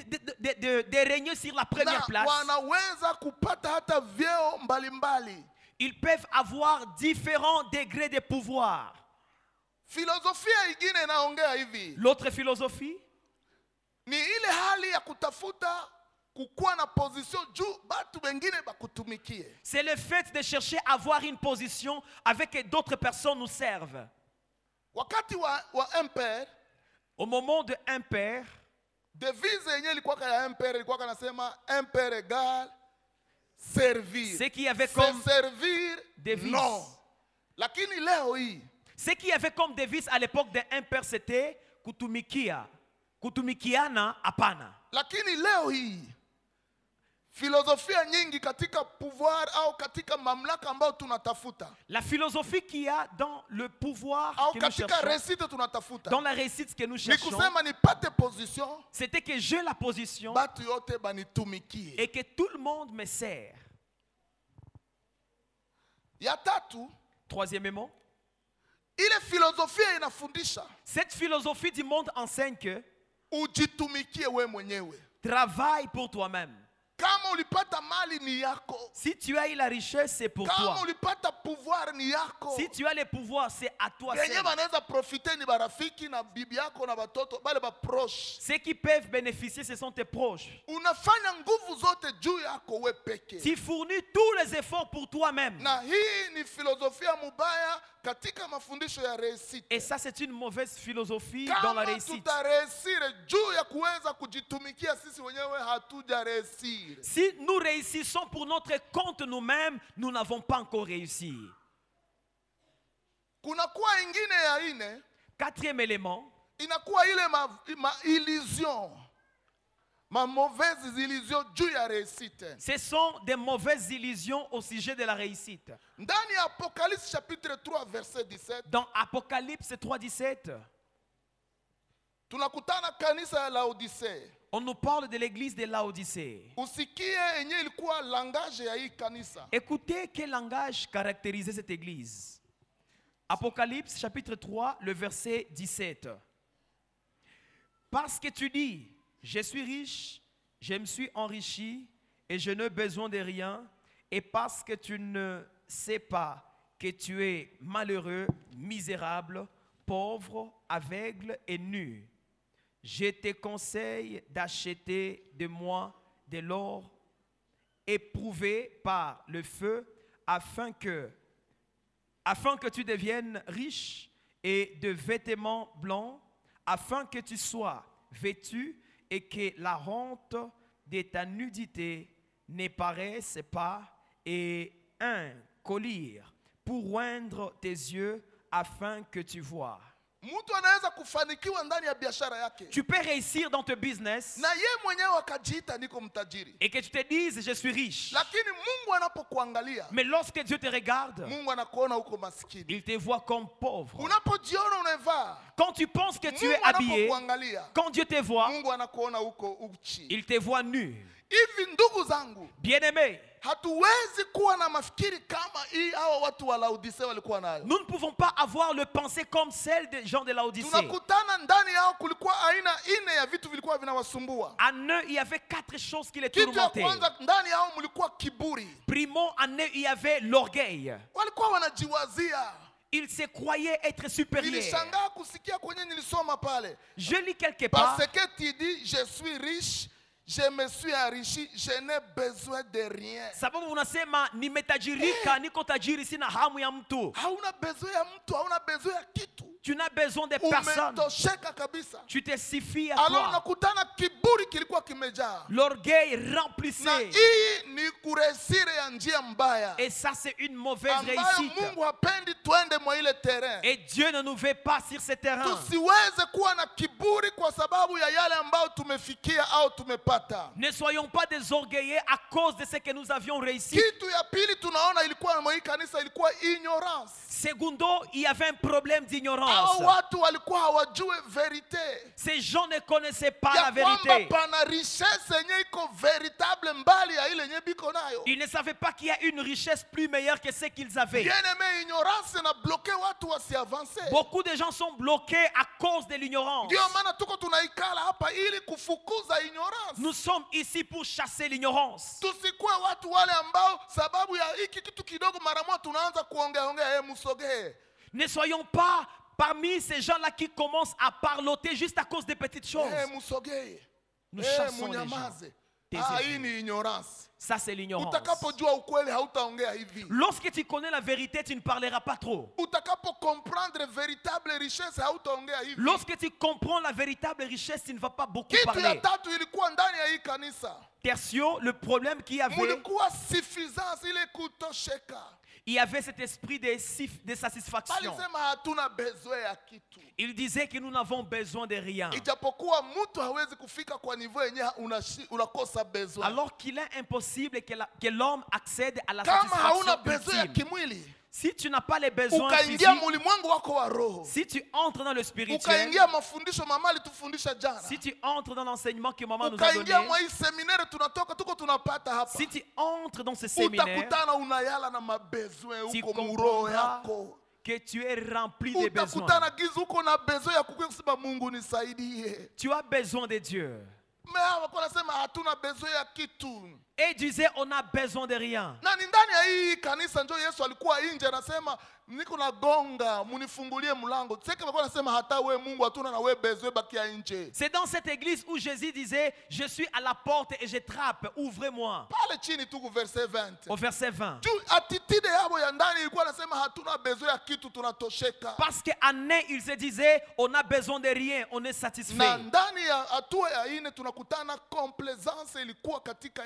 de régner sur la première place. Wanaweza kupata hata vyeo mbalimbali. Ils peuvent avoir différents degrés de pouvoir. Filosofia ingine inaongea hivi. L'autre philosophie, Ni ile hali ya kutafuta kukuwa na position juu batu wengine bakutumikie. c'est le fait de chercher à avoir une position avec que d'autres personnes nous servent. Wakati wa empire, Au moment de un père, devise yenye ilikuwa ya empire ilikuwa kanasema empire égal servir. ce qu'il y avait Se comme servir devise. non. Lakini leo hii Ce qu'il y avait comme devise à l'époque de un père, c'était kutumikia. Kutumikiana hapana. lakini leo hii filosofia nyingi katika pouvoir au katika mamlaka ambayo tunatafuta La philosophie qu'il y a dans le pouvoir au que nous katika cherchons, réussite tunatafuta dans la réussite que nous ni cherchons, kusema nipate position c'était que j'ai la position batu yote banitumikie. et que tout le monde me sert. Ya tatu, Troisièmement, ile filosofia inafundisha cette philosophie du monde enseigne que ujitumikie we mwenyewe. travaille pour toi-même. Kama ulipata mali ni yako, Si tu as eu la richesse, c'est pour kama toi. ulipata pouvoir ni yako. Si tu as le pouvoir, c'est à toi Wenye seul. wanaweza profite ni barafiki na bibi yako na watoto bale baproche. Ceux qui peuvent bénéficier, ce sont tes proches. Unafanya nguvu zote juu yako we peke. Tu fournis tous les efforts pour toi-même. Na hii ni filosofia mubaya katika mafundisho ya réussite. Et ça, c'est une mauvaise philosophie dans la Kama réussite. tutaresire juu ya kuweza kujitumikia sisi wenyewe hatuja resire. Si nous réussissons pour notre compte nous-mêmes, nous n'avons pas encore réussi. Kunakuwa ingine ya ine, Quatrième élément, inakuwa ile ma illusion. Ma mauvaise illusion juu ya réussite. ce sont des mauvaises illusions au sujet de la réussite. Ndani ya Apocalypse chapitre 3 verset 17, Dans Apocalypse 3,17, tunakutana kanisa ya Laodicea. on nous parle de l'église de Laodicée. Usikie yenye ilikuwa langage ya hii kanisa. Écoutez quel langage caractérisait cette église. Apocalypse chapitre 3, le verset 17. Parce que tu dis, je suis riche, je me suis enrichi et je n'ai besoin de rien. Et parce que tu ne sais pas que tu es malheureux, misérable, pauvre, aveugle et nu, je te conseille d'acheter de moi de l'or éprouvé par le feu afin que tu deviennes riche et de vêtements blancs, afin que tu sois vêtu et que la honte de ta nudité ne paraisse pas, et un collier pour oindre tes yeux afin que tu vois. Mtu anaweza kufanikiwa ndani ya biashara yake Tu peux réussir dans ton business na ye mwenyewe akajiita niko mtajiri, et que tu te dises je suis riche. lakini Mungu anapokuangalia, Mais lorsque Dieu te regarde, Mungu anakuona uko maskini. il te voit comme pauvre. Unapojiona unavaa, Quand tu penses que tu Mungu es habillé, anapokuangalia, quand Dieu te voit, Mungu anakuona uko uchi. il te voit nu. Hivi ndugu zangu, Bien-aimé, hatuwezi kuwa na mafikiri kama hii hao watu wa Laodicea walikuwa nayo. nous ne pouvons pas avoir le pensée comme celle des gens de Laodicée. Tunakutana ndani yao kulikuwa aina ine ya vitu vilikuwa vinawasumbua. En eux, il y avait 4 choses qui les Kitu ya tourmentaient. kwanza, ndani yao mlikuwa kiburi. Primo, en eux, il y avait l'orgueil. Walikuwa wanajiwazia. Ils se croyaient être supérieurs. Nilishangaa kusikia kwenye nilisoma pale. Je lis quelque part, Parce que tu dis je suis riche, je me suis enrichi, je n'ai besoin de rien. sababu unasema nimetajirika, niko tajiri, sina hamu ya mtu. Hauna besoin ya mtu, hauna besoin ya kitu. Tu n'as besoin de personne. Umetosheka kabisa. Tu te suffis à Alors toi. nakutana kiburi kilikuwa kimejaa. L'orgueil Na remplissait. hii ni kuresire ya njia mbaya Et ça, c'est une mauvaise ambayo réussite. Mungu hapendi twende mwa ile terrain. Et Dieu ne nous veut pas sur ce terrain. Tusiweze kuwa na kiburi kwa sababu ya yale ambayo tumefikia au tumepata. Ne soyons pas des orgueilleux à cause de ce que nous avions réussi. Kitu ya pili tunaona ilikuwa mwa hii kanisa ilikuwa ignorance. Segundo, il y avait un problème d'ignorance. Hao watu walikuwa hawajue verite. Ces gens ne connaissaient pas Ya la kwamba vérité. pana richesse yenye iko veritable mbali ya ile yenye biko nayo. Ils ne ne savaient pas qu'il y a une richesse plus meilleure que ce qu'ils avaient. Bien-aimé, ignorance na bloqué watu wasiavance. Beaucoup de gens sont bloqués à cause de l'ignorance. Ndio maana tuko tunaikala hapa ili kufukuza ignorance. Nous sommes ici pour chasser l'ignorance. Tusikue watu wale ambao sababu ya hiki kitu kidogo mara moja tunaanza kuongea musogee. Ne soyons pas parmi ces gens-là qui commencent à parloter juste à cause des petites choses. Musogee. Nous chassons les gens. Hii ni ignorance. Ça, c'est l'ignorance. Utakapojua ukweli hautaongea hivi. Lorsque tu connais la vérité, tu ne parleras pas trop. Utakapo comprendre véritable richesse hautaongea hivi. Lorsque tu comprends la véritable richesse, tu ne vas pas beaucoup Kitu ya parler. tatu ilikuwa ndani ya hii kanisa. Tertio, le problème qu'il y avait, Mulikuwa suffisance ile kutosheka. il y avait cet esprit de satisfaction. Balisema hatuna besoin ya kitu. Il disait que nous n'avons besoin de rien. Ijapokuwa mtu hawezi kufika kwa niveau yenyewe unakosa besoin. Alors qu'il est impossible que l'homme accède à la Kama hauna satisfaction besoin ya ultime. kimwili, Si tu n'as pas les besoins ukaingia physiques, mulimwengu wako wa roho, si tu entres dans le spirituel, ukaingia mafundisho mama alitufundisha jana, si tu entres dans l'enseignement que maman nous a donné, ukaingia mwa hii seminaire tunatoka tuko tunapata hapa, si tu entres dans ce séminaire, utakutana unayala na mabesoin tu uko muroho comprendras yako. que tu es rempli de besoins. Utakutana gizu uko na besoin ya kusema Mungu nisaidie. Tu as besoin de Dieu. Mais hawa kwa nasema hatuna besoin ya kitu. Et il disait, on n'a besoin de rien. Na ni ndani ya hii kanisa ndio Yesu alikuwa nje anasema niko na gonga munifungulie mlango. Sasa kama anasema hata we Mungu hatuna na we besoin bakia nje. C'est dans cette église où Jésus disait, je suis à la porte et je trappe, ouvrez-moi. Pale chini tu verset 20. Au verset 20. Tu attitude yao ya ndani ilikuwa anasema hatuna besoin ya kitu tunatosheka. Parce qu'en nez, il se disait, on n'a besoin de rien, on est satisfait. Na ndani ya hatua ya ine tunakutana complaisance ilikuwa katika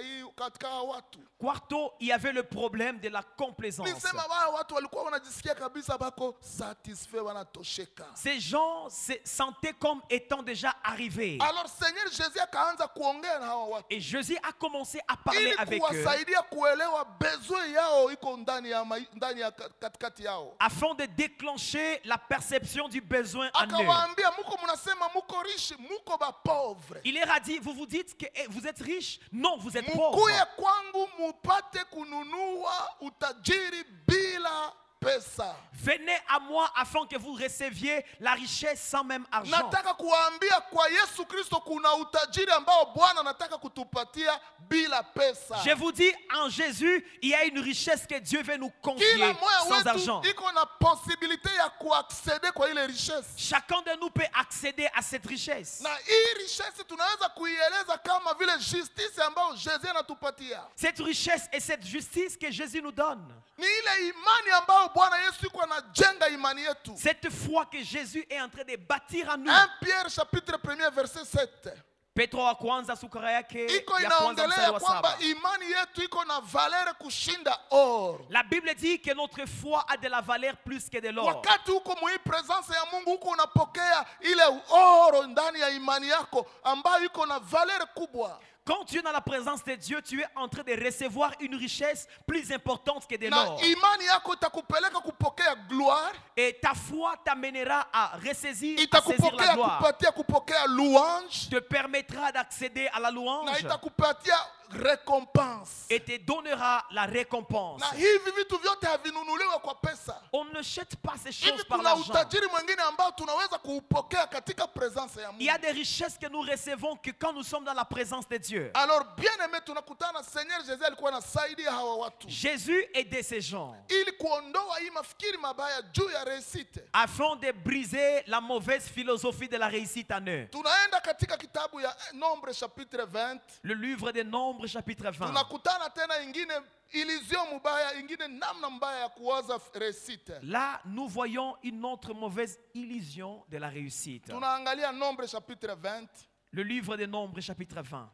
watu. Quarto, il y avait le problème de la complaisance. Nisema watu walikuwa wanajisikia kabisa bako satisfait wanatosheka. Ces gens se sentaient comme étant déjà arrivés. Alors Seigneur Jésus akaanza kuongea na hawa watu. Et Jésus a commencé à parler Ili avec eux kuwasaidia kuelewa besoin yao iko ndani ya katikati yao. afin de déclencher la perception du besoin en eux. Akawaambia muko mnasema muko riche, muko ba pauvre. Il leur a dit, vous vous dites que vous êtes riche? Non, vous êtes pauvre. Mukuye kwangu mupate kununua utajiri bila pesa. Venez à moi afin que vous receviez la richesse sans même argent. Nataka kuambia kwa Yesu Kristo kuna utajiri ambao Bwana anataka kutupatia bila pesa. Je vous dis, en Jésus, il y a une richesse que Dieu veut nous confier Kila moya sans argent. wetu iko na possibilité ya kuacceder kwa ile richesse. Chacun de nous peut accéder à cette richesse. Na hii richesse tunaweza kuieleza kama vile justice ambayo Jésus anatupatia. Cette richesse et cette justice que Jésus nous donne. Ni ile imani ambayo Bwana Yesu yuko anajenga imani yetu. Cette foi que Jésus est en train de bâtir en nous. 1 Pierre chapitre 1 verset 7. Petro wa kwanza sura yake Iko ya kwanza mstari inaongelea wa kwamba 7. imani yetu iko na valeur kushinda or. La Bible dit que notre foi a de la valeur plus que de l'or. Wakati uko mwi presence ya Mungu uko unapokea ile oro ndani ya imani yako ambayo iko na valeur kubwa. Quand tu es dans la présence de Dieu, tu es en train de recevoir une richesse plus importante que de Na l'or. imani yako itakupeleka kupokea gloire, Et ta foi t'amènera à ressaisir, à saisir la itakupokea gloire. kupokea louange, Te permettra d'accéder à la na louange itakupatia récompense. et te donnera la récompense. Na hivi vitu vyote havinunuliwe kwa pesa. On ne jette pas ces Hivi choses par kuna l'argent. utajiri mwingine ambao tunaweza kuupokea katika presence ya Il y a Mungu. des richesses que nous recevons que quand nous sommes dans la présence de Dieu. Alors bien aimé, tunakutana Seigneur Jésus alikuwa anasaidia hawa watu Jésus aidait ces gens ili kuondoa hii mafikiri mabaya juu ya réussite. afin de briser la mauvaise philosophie de la réussite en eux. Tunaenda katika kitabu ya Nombre chapitre 20. Le livre des Nombres chapitre 20. Tunakutana tena ingine illusion mubaya, ingine namna mbaya ya kuwaza réussite. Là, nous voyons une autre mauvaise illusion de la réussite. Tunaangalia Nombre chapitre 20. Le livre des Nombres chapitre 20.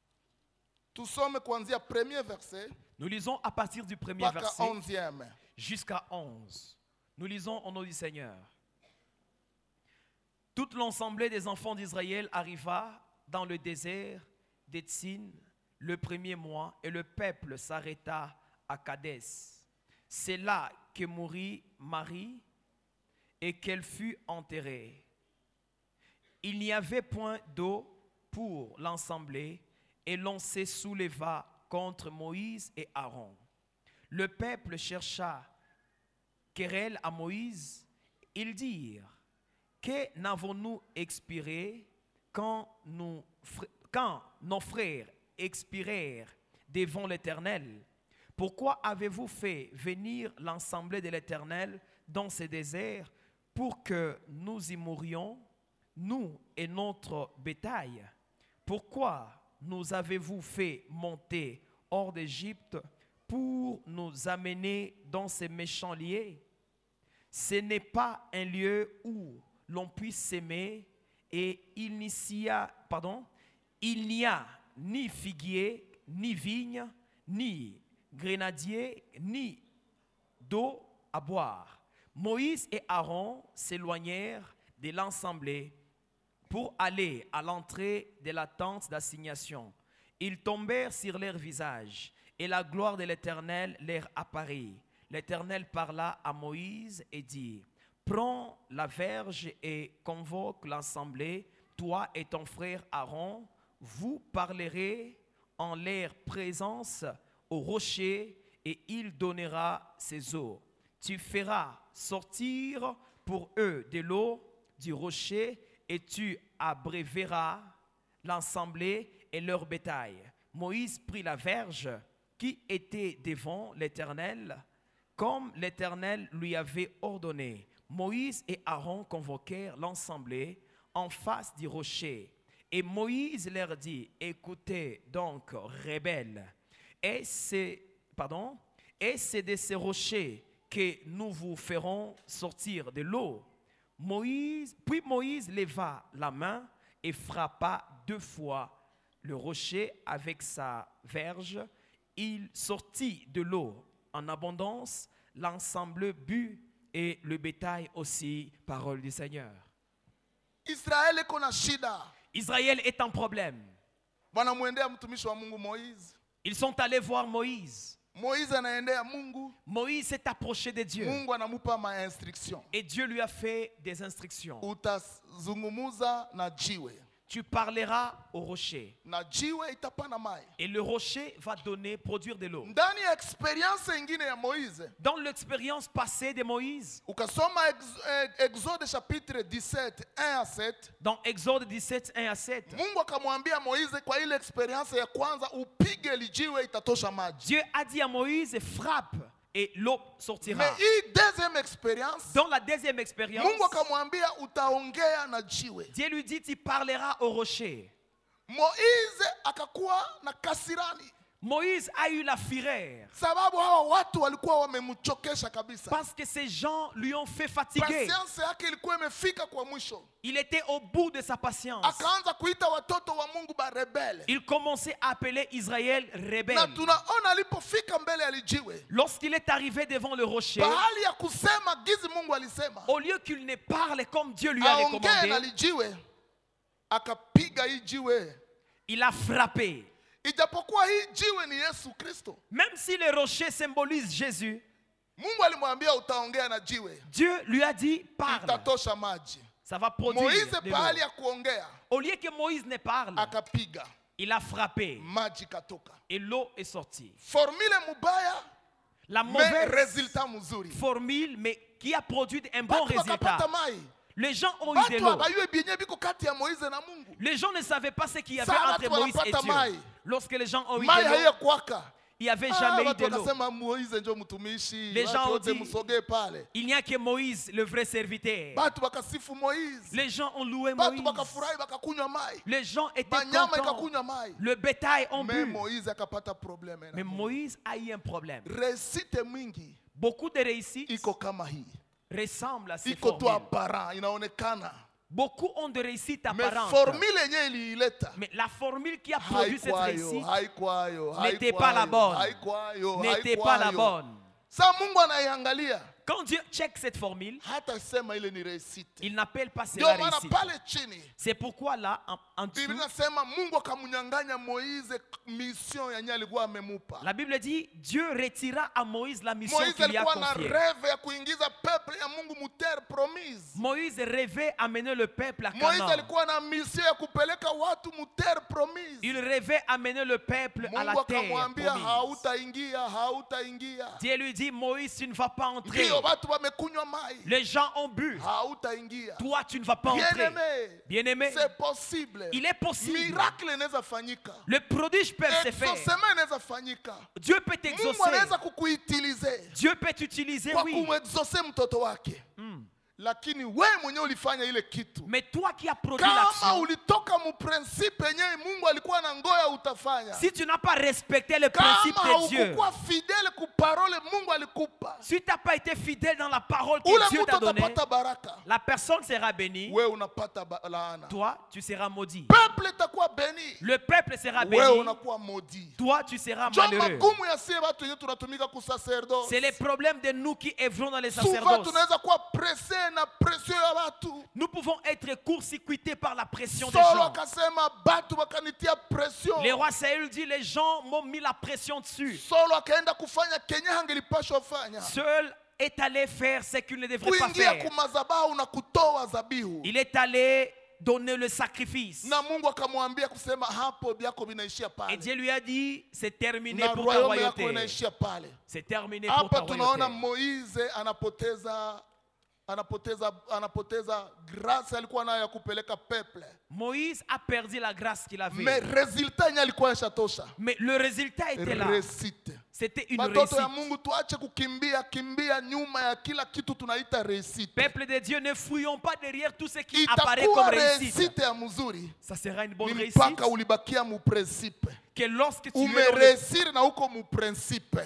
Tusome kuanzia premier verset Nous lisons à partir du premier mpaka verset 11e. jusqu'à 11. Nous lisons au nom du Seigneur. Toute l'ensemble des enfants d'Israël arriva dans le désert d'Étzin le premier mois et le peuple s'arrêta à Kadès. C'est là que mourut Marie et qu'elle fut enterrée. Il n'y avait point d'eau pour l'assemblée et l'on se souleva contre Moïse et Aaron. Le peuple chercha querelle à Moïse. Ils dirent, que n'avons-nous expiré quand nos frères expirèrent devant l'Éternel? Pourquoi avez-vous fait venir l'assemblée de l'Éternel dans ce désert pour que nous y mourions, nous et notre bétail? Pourquoi nous avez-vous fait monter hors d'Égypte pour nous amener dans ces méchants lieux? Ce n'est pas un lieu où l'on puisse s'aimer et il n'y a ni figuier, ni vigne, ni grenadier, ni d'eau à boire. Moïse et Aaron s'éloignèrent de l'assemblée pour aller à l'entrée de la tente d'assignation. Ils tombèrent sur leur visage et la gloire de l'Éternel leur apparut. L'Éternel parla à Moïse et dit, prends la verge et convoque l'assemblée, toi et ton frère Aaron, vous parlerez en leur présence au rocher et il donnera ses eaux. Tu feras sortir pour eux de l'eau du rocher et tu abreuveras l'assemblée et leur bétail. Moïse prit la verge qui était devant l'Éternel, comme l'Éternel lui avait ordonné. Moïse et Aaron convoquèrent l'assemblée en face du rocher. Et Moïse leur dit, écoutez donc, rebelles, et c'est de ces rochers que nous vous ferons sortir de l'eau. Puis Moïse leva la main et frappa 2 fois le rocher avec sa verge. Il sortit de l'eau en abondance, l'ensemble but et le bétail aussi, parole du Seigneur. Israeli kuna shida. Israël est un problème. Wanamwendea mtumishi wa Mungu Moïse. Ils sont allés voir Moïse. Moïse anaendea Mungu. Moïse s'est approché de Dieu. Mungu anamupa instruction. Et Dieu lui a fait des instructions. Utazungumuza na jiwe. Tu parleras au rocher. Na jiwe itapana mai. Et le rocher va produire de l'eau. Ndani ya experience ingine ya Moïse. Dans l'expérience passée de Moïse. Ukasoma Exode chapitre 17, 1 à 7. Dans Exode 17, 1 à 7. Mungu akamwambia Moïse kwa ile experience ya kwanza upige lijiwe itatosha maji. Dieu a dit à Moïse, frappe et l'eau sortira. Mais hii deuxième expérience, dans la deuxième expérience, Mungu akamwambia utaongea na jiwe. Dieu lui dit, tu parleras au rocher. Moïse akakuwa na kasirani. Moïse a eu la fureur. Sababu hawa watu walikuwa wamemchokesha kabisa. Parce que ces gens lui ont fait fatiguer. Patience yake ilikuwa imefika kwa mwisho. Il était au bout de sa patience. Akaanza kuita watoto wa Mungu ba rebelle. Il commençait à appeler Israël rebelle. Na tunaona alipofika mbele ya lijiwe. Lorsqu'il est arrivé devant le rocher, bahali ya kusema gizi Mungu alisema. Au lieu qu'il ne parle comme Dieu lui avait commandé, na lijiwe, akapiga hii jiwe. Il a frappé. Ijapokuwa hii jiwe ni Yesu Kristo. Même si le rocher symbolise Jésus, Mungu alimwambia utaongea na jiwe. Dieu lui a dit parle. Itatosha maji. Ça va produire. Moïse pahali ya kuongea. Au lieu que Moïse ne parle, akapiga. Il a frappé. Maji katoka. Et l'eau est sortie. Formule mubaya. La mauvaise résultat mzuri. Formule, mais qui a produit un bon résultat. Les gens ont eu de l'eau. Les gens ne savaient pas ce qu'il y avait entre Moïse et Dieu. Lorsque les gens ont eu de l'eau, il n'y avait jamais eu de l'eau. Les gens ont dit, il n'y a que Moïse, le vrai serviteur. Les gens ont loué Moïse. Les gens étaient contents. Le bétail ont bu. Mais Moïse a eu un problème. Beaucoup de réussites ressemblent à ces formules. Beaucoup ont de réussite apparente. Mais la formule qui a produit cette réussite n'était pas la bonne. N'était pas la bonne. Quand Dieu check cette formule, hata sema ile ni réussite. il n'appelle pas Ndio cela maana réussite. pale chini C'est pourquoi là, en dessous, Biblia inasema Mungu akamnyang'anya Moize mission yenye alikuwa amemupa. la Bible dit, Dieu retira à Moïse la mission Moize qu'il lui a alikuwa na confiée. rêve ya kuingiza peuple ya Mungu mu terre promise. Moïse rêvait amener le peuple à Moize Canaan. alikuwa na mission ya kupeleka watu mu terre promise. Il rêvait amener le peuple à la Mungu terre akamwambia promise. hautaingia. Dieu lui dit, Moïse, tu ne vas pas entrer. Ndio watu wamekunywa mai. Les gens ont bu. Hautaingia. Toi, tu ne vas pas entrer. Bien-aimé, C'est possible. il est possible. Miracle inaweza fanyika. Le prodige peut se faire. Exaucement inaweza fanyika. Dieu peut Mungu t'exaucer. anaweza kukuutilize Dieu peut t'utiliser, kwa oui. kumexauce mtoto wake. Lakini wewe mwenyewe ulifanya ile kitu. Mais toi qui as produit Kama l'action, ulitoka mu principe yenyewe Mungu alikuwa na ngoya utafanya. si tu n'as pas respecté le Kama principe de Dieu, haukuwa fidèle ku parole Mungu alikupa. si tu n'as pas été fidèle dans la parole Ule que Dieu mtu t'a donnée, atapata baraka. la personne sera bénie, Wewe unapata laana. toi, tu seras maudit. Peuple itakuwa béni. Le peuple sera Wewe béni, unakuwa maudit. toi, tu seras Ndio malheureux. magumu ya sie watu wenyewe tunatumika ku sacerdoce. C'est les problèmes de nous qui œuvrons dans les Souvent sacerdoces. tunaweza kuwa pressé na pression ya watu. Nous pouvons être court-circuités par la pression des Solo gens. akasema batu wakanitia pression. Le roi Saül dit, les gens m'ont mis la pression dessus. Solo akaenda kufanya kenye hangelipashwa fanya. Seul est allé faire ce qu'il ne devrait pas Kuingia faire. kumazabau na kutoa zabihu. Il est allé donner le sacrifice. Na Mungu akamwambia kusema hapo byako vinaishia Et pale. Dieu lui a dit, c'est terminé Na pour ta royaume yako royauté. inaishia pale. C'est terminé pour ta Hapa tunaona royauté. Moize anapoteza grâce alikuwa nayo ya kupeleka peuple. Moïse a perdu la grâce qu'il avait. Mais résultat yenye alikuwa yashatosha. Mais le résultat était là. Réussite. C'était une Watoto ya réussite. Mungu tuache kimbia nyuma ya kila kitu tunaita réussite. Peuple de Dieu, ne fouillons pas derrière tout ce qui apparaît Itakuwa comme réussite. réussite ya mzuri. Ça sera une bonne Ni réussite. mpaka ulibakia mu principe. Que lorsque tu es dans le... Umeresiri na uko mu principe.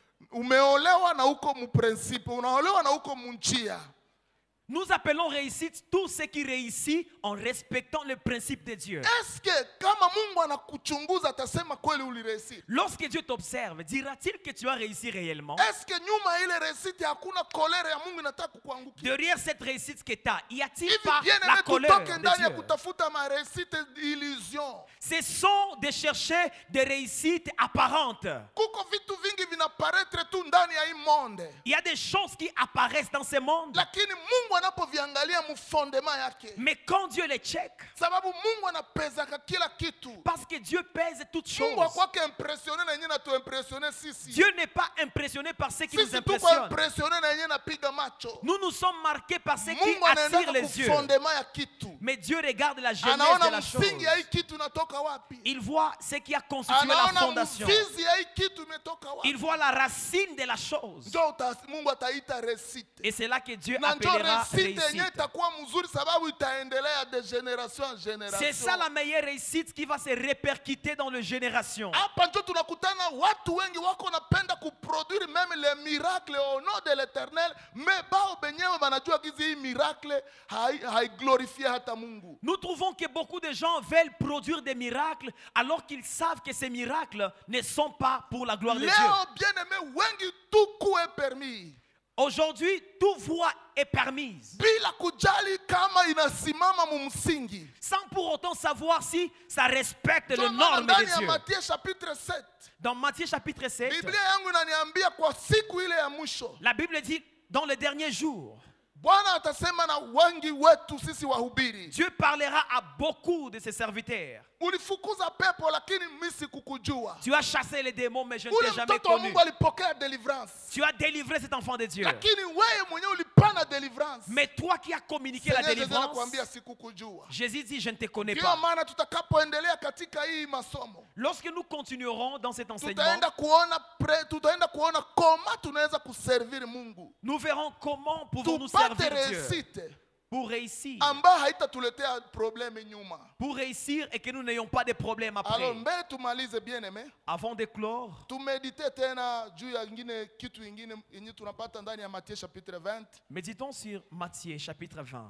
Umeolewa na uko mu principe. Unaolewa na uko mu njia. Nous appelons réussite tout ce qui réussit en respectant le principe de Dieu. Est-ce que kama Mungu anakuchunguza atasema kweli uliresiri? Lorsque Dieu t'observe, dira-t-il que tu as réussi réellement? Est-ce que nyuma ile resiti hakuna kolere ya Mungu inataka kukuangukia? Derrière cette réussite que tu as, y a-t-il Hivi pas bien la aimé colère tutoke de ndani ya Dieu? kutafuta ma resite illusion. Ce sont de chercher des réussites apparentes. Kuko vitu vingi vinaparaître tu ndani ya hii monde. Il y a des choses qui apparaissent dans ce monde. Lakini Mungu anapoviangalia mfondema yake. Mais quand Dieu les check, Sababu Mungu anapezaka kila kitu. parce que Dieu pèse toutes Mungu choses. akwake impressionné na yenyewe na tu impressionné sisi. Dieu n'est pas impressionné par ce qui nous Sisi tuko impressionne. impressionné na yenyewe napiga macho. Nous nous sommes marqués par ce qui Mungu attire anaenda les yeux. kufondema ya kitu. Mais Dieu regarde la genèse de Anaona la chose. msingi ya hii kitu inatoka wapi? Il voit ce qui a constitué la Anaona fondation. mzizi ya hii kitu imetoka Il wapi? voit la racine de la chose. Ndio Mungu ataita resite. Et c'est là que Dieu Na ndio appellera resite yenyewe réussite. itakuwa mzuri sababu itaendelea de génération en génération. C'est ça la meilleure réussite qui va se répercuter dans les générations. Hapa ndio tunakutana watu wengi wako napenda kuproduire même les miracles au nom de l'Éternel, mais bao benyewe wanajua gizi hii miracle haiglorifie hata Mungu. Nous trouvons que beaucoup de gens veulent produire des miracles alors qu'ils savent que ces miracles ne sont pas pour la gloire de Dieu. Leo bien-aimé wengi tuku est permis. Aujourd'hui, toute voie est permise. Bila kujali kama inasimama mumsingi. Sans pour autant savoir si ça respecte les Ndani normes de ya Dieu. Matthieu chapitre 7. Dans Matthieu chapitre 7, Biblia yangu inaniambia kwa siku ile ya mwisho. la Bible dit, dans les derniers jours, Bwana atasema na wengi wetu sisi wahubiri. Dieu parlera à beaucoup de ses serviteurs. Ulifukuza pepo lakini mimi sikukujua. Tu as chassé les démons, mais je ne Ule t'ai jamais mtoto wa connu. Mungu alipokea deliverance. Tu as délivré cet enfant de Dieu. Lakini wewe mwenyewe ulipana deliverance. Mais toi qui as communiqué la Seigneur, délivrance, nakuambia sikukujua. Jésus dit, je ne te connais Ndio pas. maana tutakapoendelea katika hii masomo, Lorsque nous continuerons dans cet enseignement, tutaenda kuona koma tunaweza kuserviri Mungu. nous verrons comment pouvons-nous Tupate servir Dieu réussite pour réussir. ambayo haitatuletea probleme nyuma. Pour réussir et que nous n'ayons pas de problèmes Alors après. mbele tumalize bien aimé. Avant de clore, Tumedite tena juu ya ingine kitu ingine yenye tunapata ndani ya Matthieu chapitre 20. méditons sur Matthieu chapitre 20.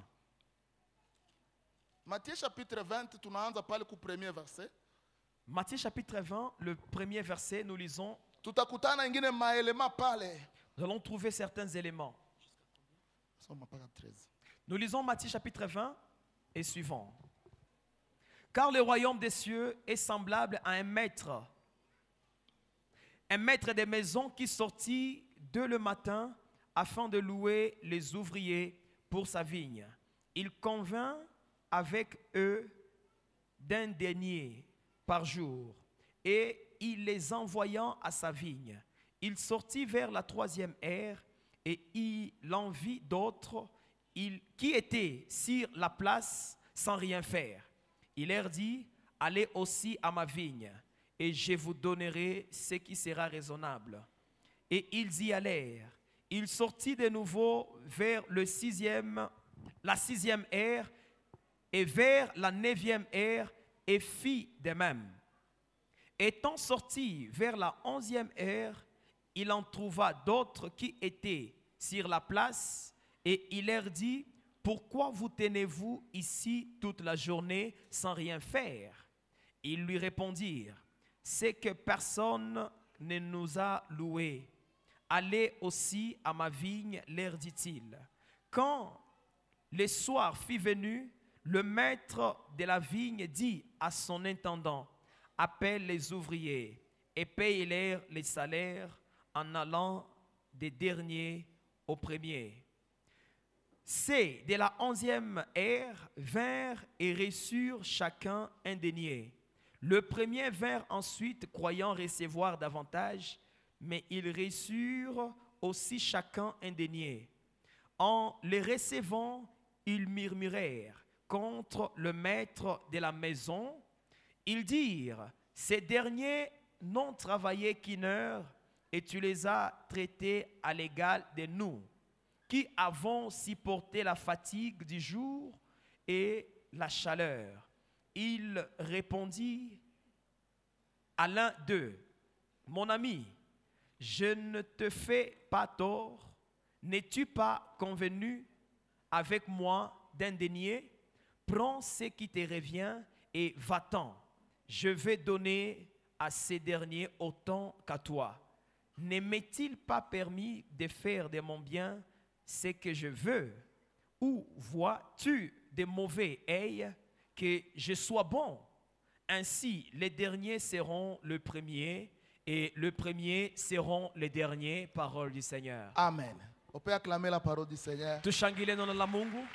Matthieu chapitre 20 tunaanza pale ku premier verset. Matthieu chapitre 20, le premier verset, nous lisons, Tutakutana ingine maelema pale. nous allons trouver certains éléments. Soma mpaka 13. Nous lisons Matthieu chapitre 20 et suivant. Car le royaume des cieux est semblable à un maître des maisons qui sortit dès le matin afin de louer les ouvriers pour sa vigne. Il convint avec eux d'un denier par jour, et il les envoyant à sa vigne. Il sortit vers la 3e heure, et il en vit d'autres qui étaient sur la place sans rien faire. Il leur dit, allez aussi à ma vigne, et je vous donnerai ce qui sera raisonnable. Et ils y allèrent. Il sortit de nouveau vers la 6e heure, et vers la 9e heure, et fit de même. Étant sorti vers la 11e heure, il en trouva d'autres qui étaient sur la place, et il leur dit, pourquoi vous tenez-vous ici toute la journée sans rien faire? Ils lui répondirent, c'est que personne ne nous a loués. Allez aussi à ma vigne, leur dit-il. Quand le soir fut venu, le maître de la vigne dit à son intendant, appelle les ouvriers et paye-leur les salaires en allant des derniers aux premiers. C'est de la 11e heure vinrent et reçurent chacun un denier. Le premier vint ensuite croyant recevoir davantage, mais ils reçurent aussi chacun un denier. En les recevant, ils murmurèrent contre le maître de la maison. Ils dirent, ces derniers n'ont travaillé qu'une heure, et tu les as traités à l'égal de nous, qui avons supporté la fatigue du jour et la chaleur. Il répondit à l'un d'eux, mon ami, je ne te fais pas tort, n'es-tu pas convenu avec moi d'un denier? Prends ce qui te revient et va-t'en. Je vais donner à ces derniers autant qu'à toi. Ne m'est-il pas permis de faire de mon bien ce que je veux? Ou vois-tu de mauvais œil que je sois bon? Ainsi, les derniers seront le premier et le premier seront les derniers. Parole du Seigneur. Amen. On peut acclamer la parole du Seigneur. Tushangile neno la Mungu.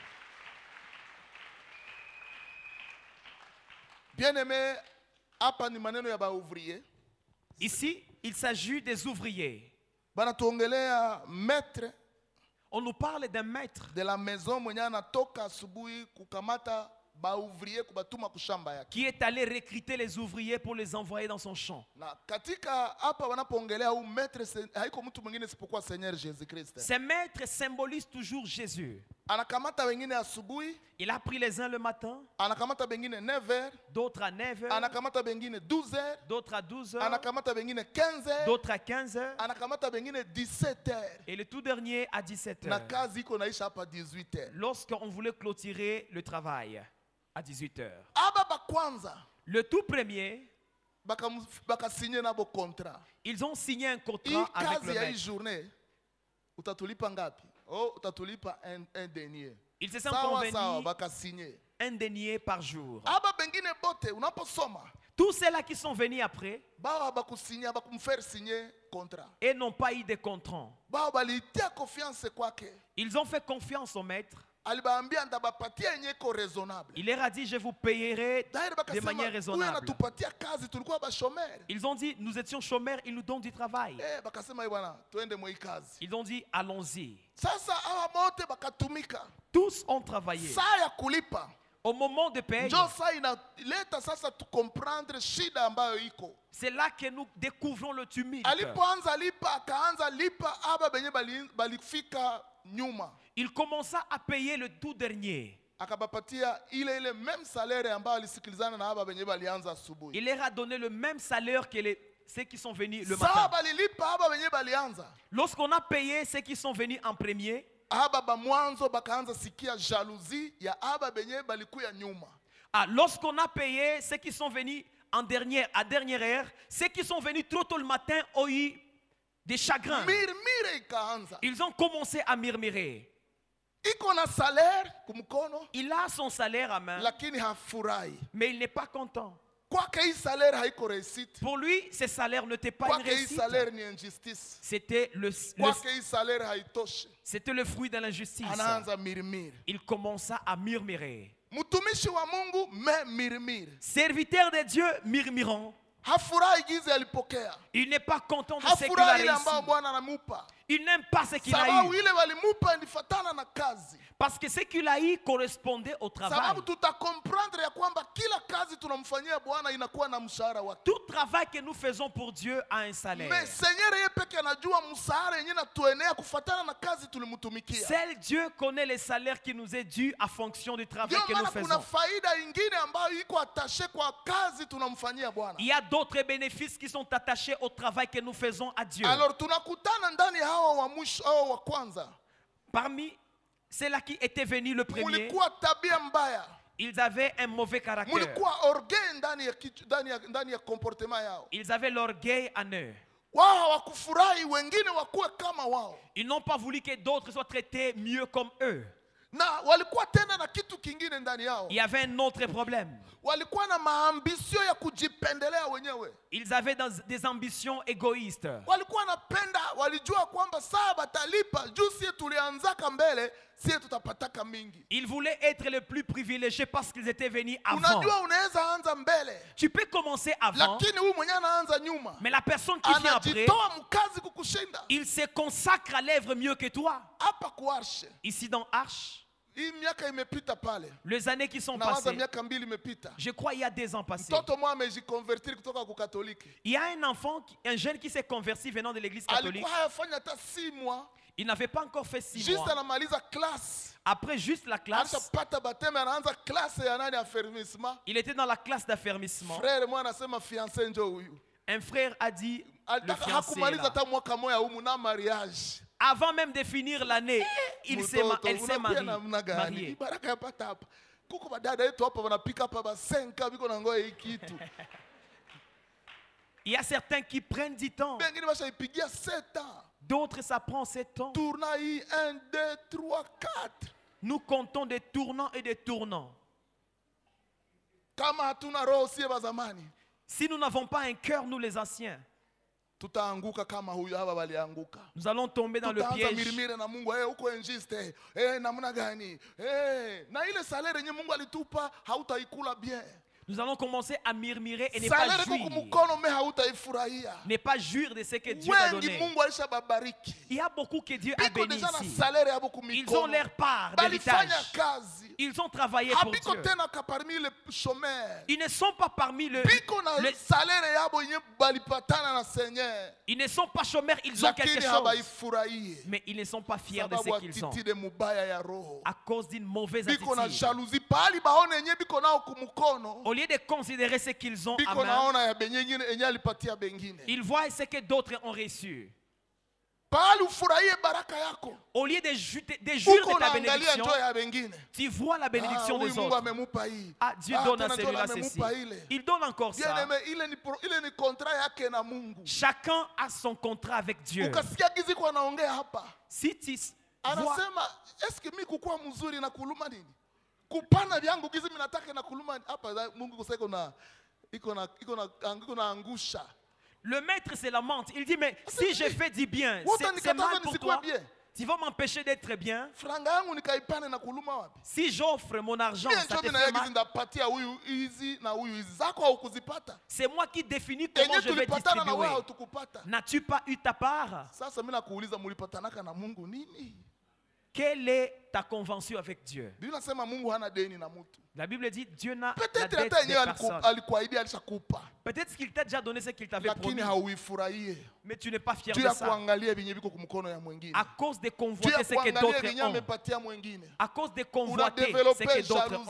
Bien-aimé, hapa ni maneno ya baouvrier. Ici, il s'agit des ouvriers. Banatuongelea maître On nous parle d'un maître de la maison mwenye anatoka asubuhi kukamata baouvrier kubatuma kushamba yake. qui est allé recruter les ouvriers pour les envoyer dans son champ. Na katika hapa wanapoongelea huu maître haiko mtu mwingine isipokuwa Seigneur Jésus Christ. Ces maîtres symbolisent toujours Jésus. Anakamata wengine asubuhi, Il a pris les uns le matin, anakamata wengine 9h, d'autres à 9h, anakamata wengine 12h, d'autres à 12h, anakamata wengine 15h, d'autres à 15h, anakamata wengine 17h. et le tout dernier à Na 17h. kazi iko naisha hapa 18h. Lorsqu'on voulait clôturer le travail à 18h. Aba ba kwanza Le tout premier, baka signer nabo contrat. ils ont signé un Hii contrat avec kazi le ya hii maître. journée utatulipa ngapi? Oh, utatulipa un denier. Ils se sont Sawa sawa convenus baka signer. un denier par jour. Aba bengine bote unaposoma Tous ceux-là qui sont venus après bawa bakusigner bakumfaire signer contrat. et n'ont pas eu de contrat. Bawa balitia confiance kwake. Ils ont fait confiance au maître. Alibaambia ndabapatia yenye ko raisonnable. Il leur a dit, je vous payerai D'ailleurs de bakasema manière huyu raisonnable. anatupatia kazi tulikuwa ba chômeur. Ils ont dit, nous étions chômeurs, il nous donne du travail. Bakasema bwana tuende moi kazi. Ils ont dit, allons-y. Sasa hawa mote bakatumika. Tous ont travaillé. Saa ya kulipa. Au moment de paye, Njo saa inaleta sasa tu comprendre shida ambayo iko. c'est là que nous découvrons le tumulte. Alipoanza lipa akaanza lipa aba benye balifika nyuma. Il commença à payer le tout dernier. Akabapatia ile même salaire ambayo alisikilizana na aba benye balianza asubuhi. Il leur a donné le même salaire que ceux qui sont venus le Saa matin. balilipa aba benye balianza. Lorsqu'on a payé ceux qui sont venus en premier, Aba ba mwanzo bakaanza sikia jalousie ya aba benye balikuya nyuma. lorsqu'on a payé ceux qui sont venus à dernière heure, ceux qui sont venus trop tôt le matin ont eu des chagrins. Mirmire ikaanza. Ils ont commencé à murmurer. iko na salaire kumkono, Il a son salaire à main, lakini hafurahi. mais il n'est pas content. Kwake hii salaire haiko réussite. Pour lui, ce salaire n'était pas une Kwake hii réussite. salaire ni injustice. C'était Kwake hii salaire haitoshi. le fruit de l'injustice. Anaanza mirimiri. Il commença à murmurer. Mtumishi wa Mungu mirimiri. Serviteur de Dieu murmurant. Hafurahi gizi alipokea. Il n'est pas content de ce qu'il a Hafurahi ile réussi. ambao Bwana anamupa. Il n'aime pas ce qu'il a Sababu eu. ile walimupa ilifatana na kazi. Parce que ce qu'il a eu correspondait au travail. Sababu tutakomprendre ya kwamba kila kazi tunamfanyia Bwana inakuwa na mshahara wake. Tout travail que nous faisons pour Dieu a un salaire. Mais Seigneur yeye peke anajua mshahara yenyewe natuenea kufatana na kazi tulimtumikia. Seul Dieu connaît les salaires qui nous est dû à fonction du travail Ndio que nous maana kuna faisons. faida ingine ambayo iko atashe kwa kazi tunamfanyia Bwana. Il y a d'autres bénéfices qui sont attachés au travail que nous faisons à Dieu. Alors tunakutana ndani hawa wa mwisho au wa kwanza. Parmi ceux-là qui étaient venus le premier, Mulikuwa tabia mbaya. ils avaient un mauvais caractère. Mulikuwa orgueil ndani ya comportement yao. Ils avaient l'orgueil en eux. Wao hawakufurahi wengine wakuwe kama wao. Ils n'ont pas voulu que d'autres soient traités mieux comme eux. Na walikuwa tena na kitu kingine ndani yao. Il y avait un autre problème. Walikuwa na maambisio ya kujipendelea wenyewe. Ils avaient des ambitions égoïstes. Walikuwa napenda, walijua kwamba saa batalipa juu sie tulianzaka mbele, sie tutapataka mingi. Ils voulaient être les plus privilégiés parce qu'ils étaient venus avant. Unajua unaweza anza mbele. Tu peux commencer avant, Lakini huyu mwenye anaanza nyuma. mais la personne qui vient après, Anajitoa mkazi kukushinda. il se consacre à l'œuvre mieux que toi. Hapa kuarshe. Ici dans Arche, Hii miaka imepita pale. les années qui sont Nawaza passées, miaka mbili imepita. je crois il y a 2 ans passés, Mtoto mmoja amejikonvertiri kutoka kwa Katoliki. il y a un enfant, un jeune qui s'est converti venant de l'église catholique. Alikuwa hayafanya hata 6 mois. Il n'avait pas encore fait 6 Juste mois. anamaliza class. Après juste la classe, Alishapata bateme anaanza class ya nani affermissement. il était dans la classe d'affermissement. Frère moi anasema fiancé njoo huyu. Un frère a dit, le Alitaka fiancé hakumaliza là. hata mwaka moja humu na mariage. Avant même de finir l'année, elle s'est mariée. Baraka yapata hapa. Kuko badada yetu hapa wanapika hapa ba 5 biko na ngoe hii kitu. Il y a certains qui prennent du temps. Bengine bashaipigia 7 ans. D'autres, ça prend 7 ans. Tourna hii 1 2 3 4. Nous comptons des tournants et des tournants. Kama hatuna roho sie ba zamani, Si nous n'avons pas un cœur, nous les anciens, tutaanguka kama huyu hapa walianguka. nous allons tomber dans le Tutaanza piège. mirimire na Mungu, uko injuste. Namna gani? Na ile salaire yenye Mungu alitupa hautaikula bien. Nous allons commencer à murmurer et ne pas Salaire jouir. kwa mkono me hautaifurahia. Ne pas jouir de ce que Dieu a Wengi donné. Mungu alishababariki. Il y a beaucoup que Dieu a Biko béni deja na ici. salaire yabo Ils ont kumikono. leur part Balifanya d'héritage. kazi. Ils ont travaillé pour Habiko Dieu. tena ka parmi les chômeurs. Ils ne sont pas parmi Biko na le- salaire yabo yenye balipatana na Seigneur. Ils ne sont pas chômeurs, ils ont quelque Lakini chose. habaifurahie. Mais ils ne sont pas fiers de Sababu ce qu'ils ont. atitide mubaya ya roho. À cause d'une mauvaise Biko na attitude. jalousie. Pahali baone yenye biko nao kumukono. Au lieu de considérer ce qu'ils ont à Biko main, naona ya benye yenye alipatia bengine. ils voient ce que d'autres ont reçu. Pahali ufurahie baraka yako. Au lieu de jouir de Uko ta naangalia bénédiction, njoo ya bengine. tu vois la bénédiction Huyu des Mungu autres. amemupa hii. Ah, Dieu donne à tena njoo celui-là amemupa ceci. ile. Il donne encore Bien ça. aimé, ile ni contrat yake na Mungu. Chacun a son contrat avec Dieu. Ukasikia gizi kwa naongea hapa. Si tu vois, Anasema, eske mimi kukua mzuri na kuluma nini? Kupana vyangu gizi mimi nataka na kuluma hapa Mungu kusema iko na angusha. le maître se lamente. Il dit, mais si je fais du bien, Wote c'est mal nikataza pour nisikuwe toi. bien. Tu vas m'empêcher d'être bien. Franga yangu nikaipane na kuluma wapi? Si j'offre mon argent, Mimi ça ndio te mimi fait gizi mal. ndapatia huyu hizi na huyu hizi. Zako haukuzipata. C'est moi qui définis comment Yenye je vais tulipatana na wewe distribuer. hautukupata. N'as-tu pas eu ta part? Sasa mimi nakuuliza mulipatanaka na Mungu nini? Quelle est ta convention avec Dieu? Biblia inasema Mungu hana deni na mtu. La Bible dit Dieu n'a la Peut-être dette hata de yenyewe personne. alikuahidi alishakupa. Peut-être qu'il t'a déjà donné ce qu'il t'avait Lakini promis, hauifurahie. mais tu n'es pas fier Juu de ya ça. kuangalia vyenye viko kumkono ya mwingine. À cause de Juu convoiter ya ce que kuangalia d'autres vyenye ont. amepatia mwingine. À cause de convoiter ce Unadevelope que d'autres ont. jalousie.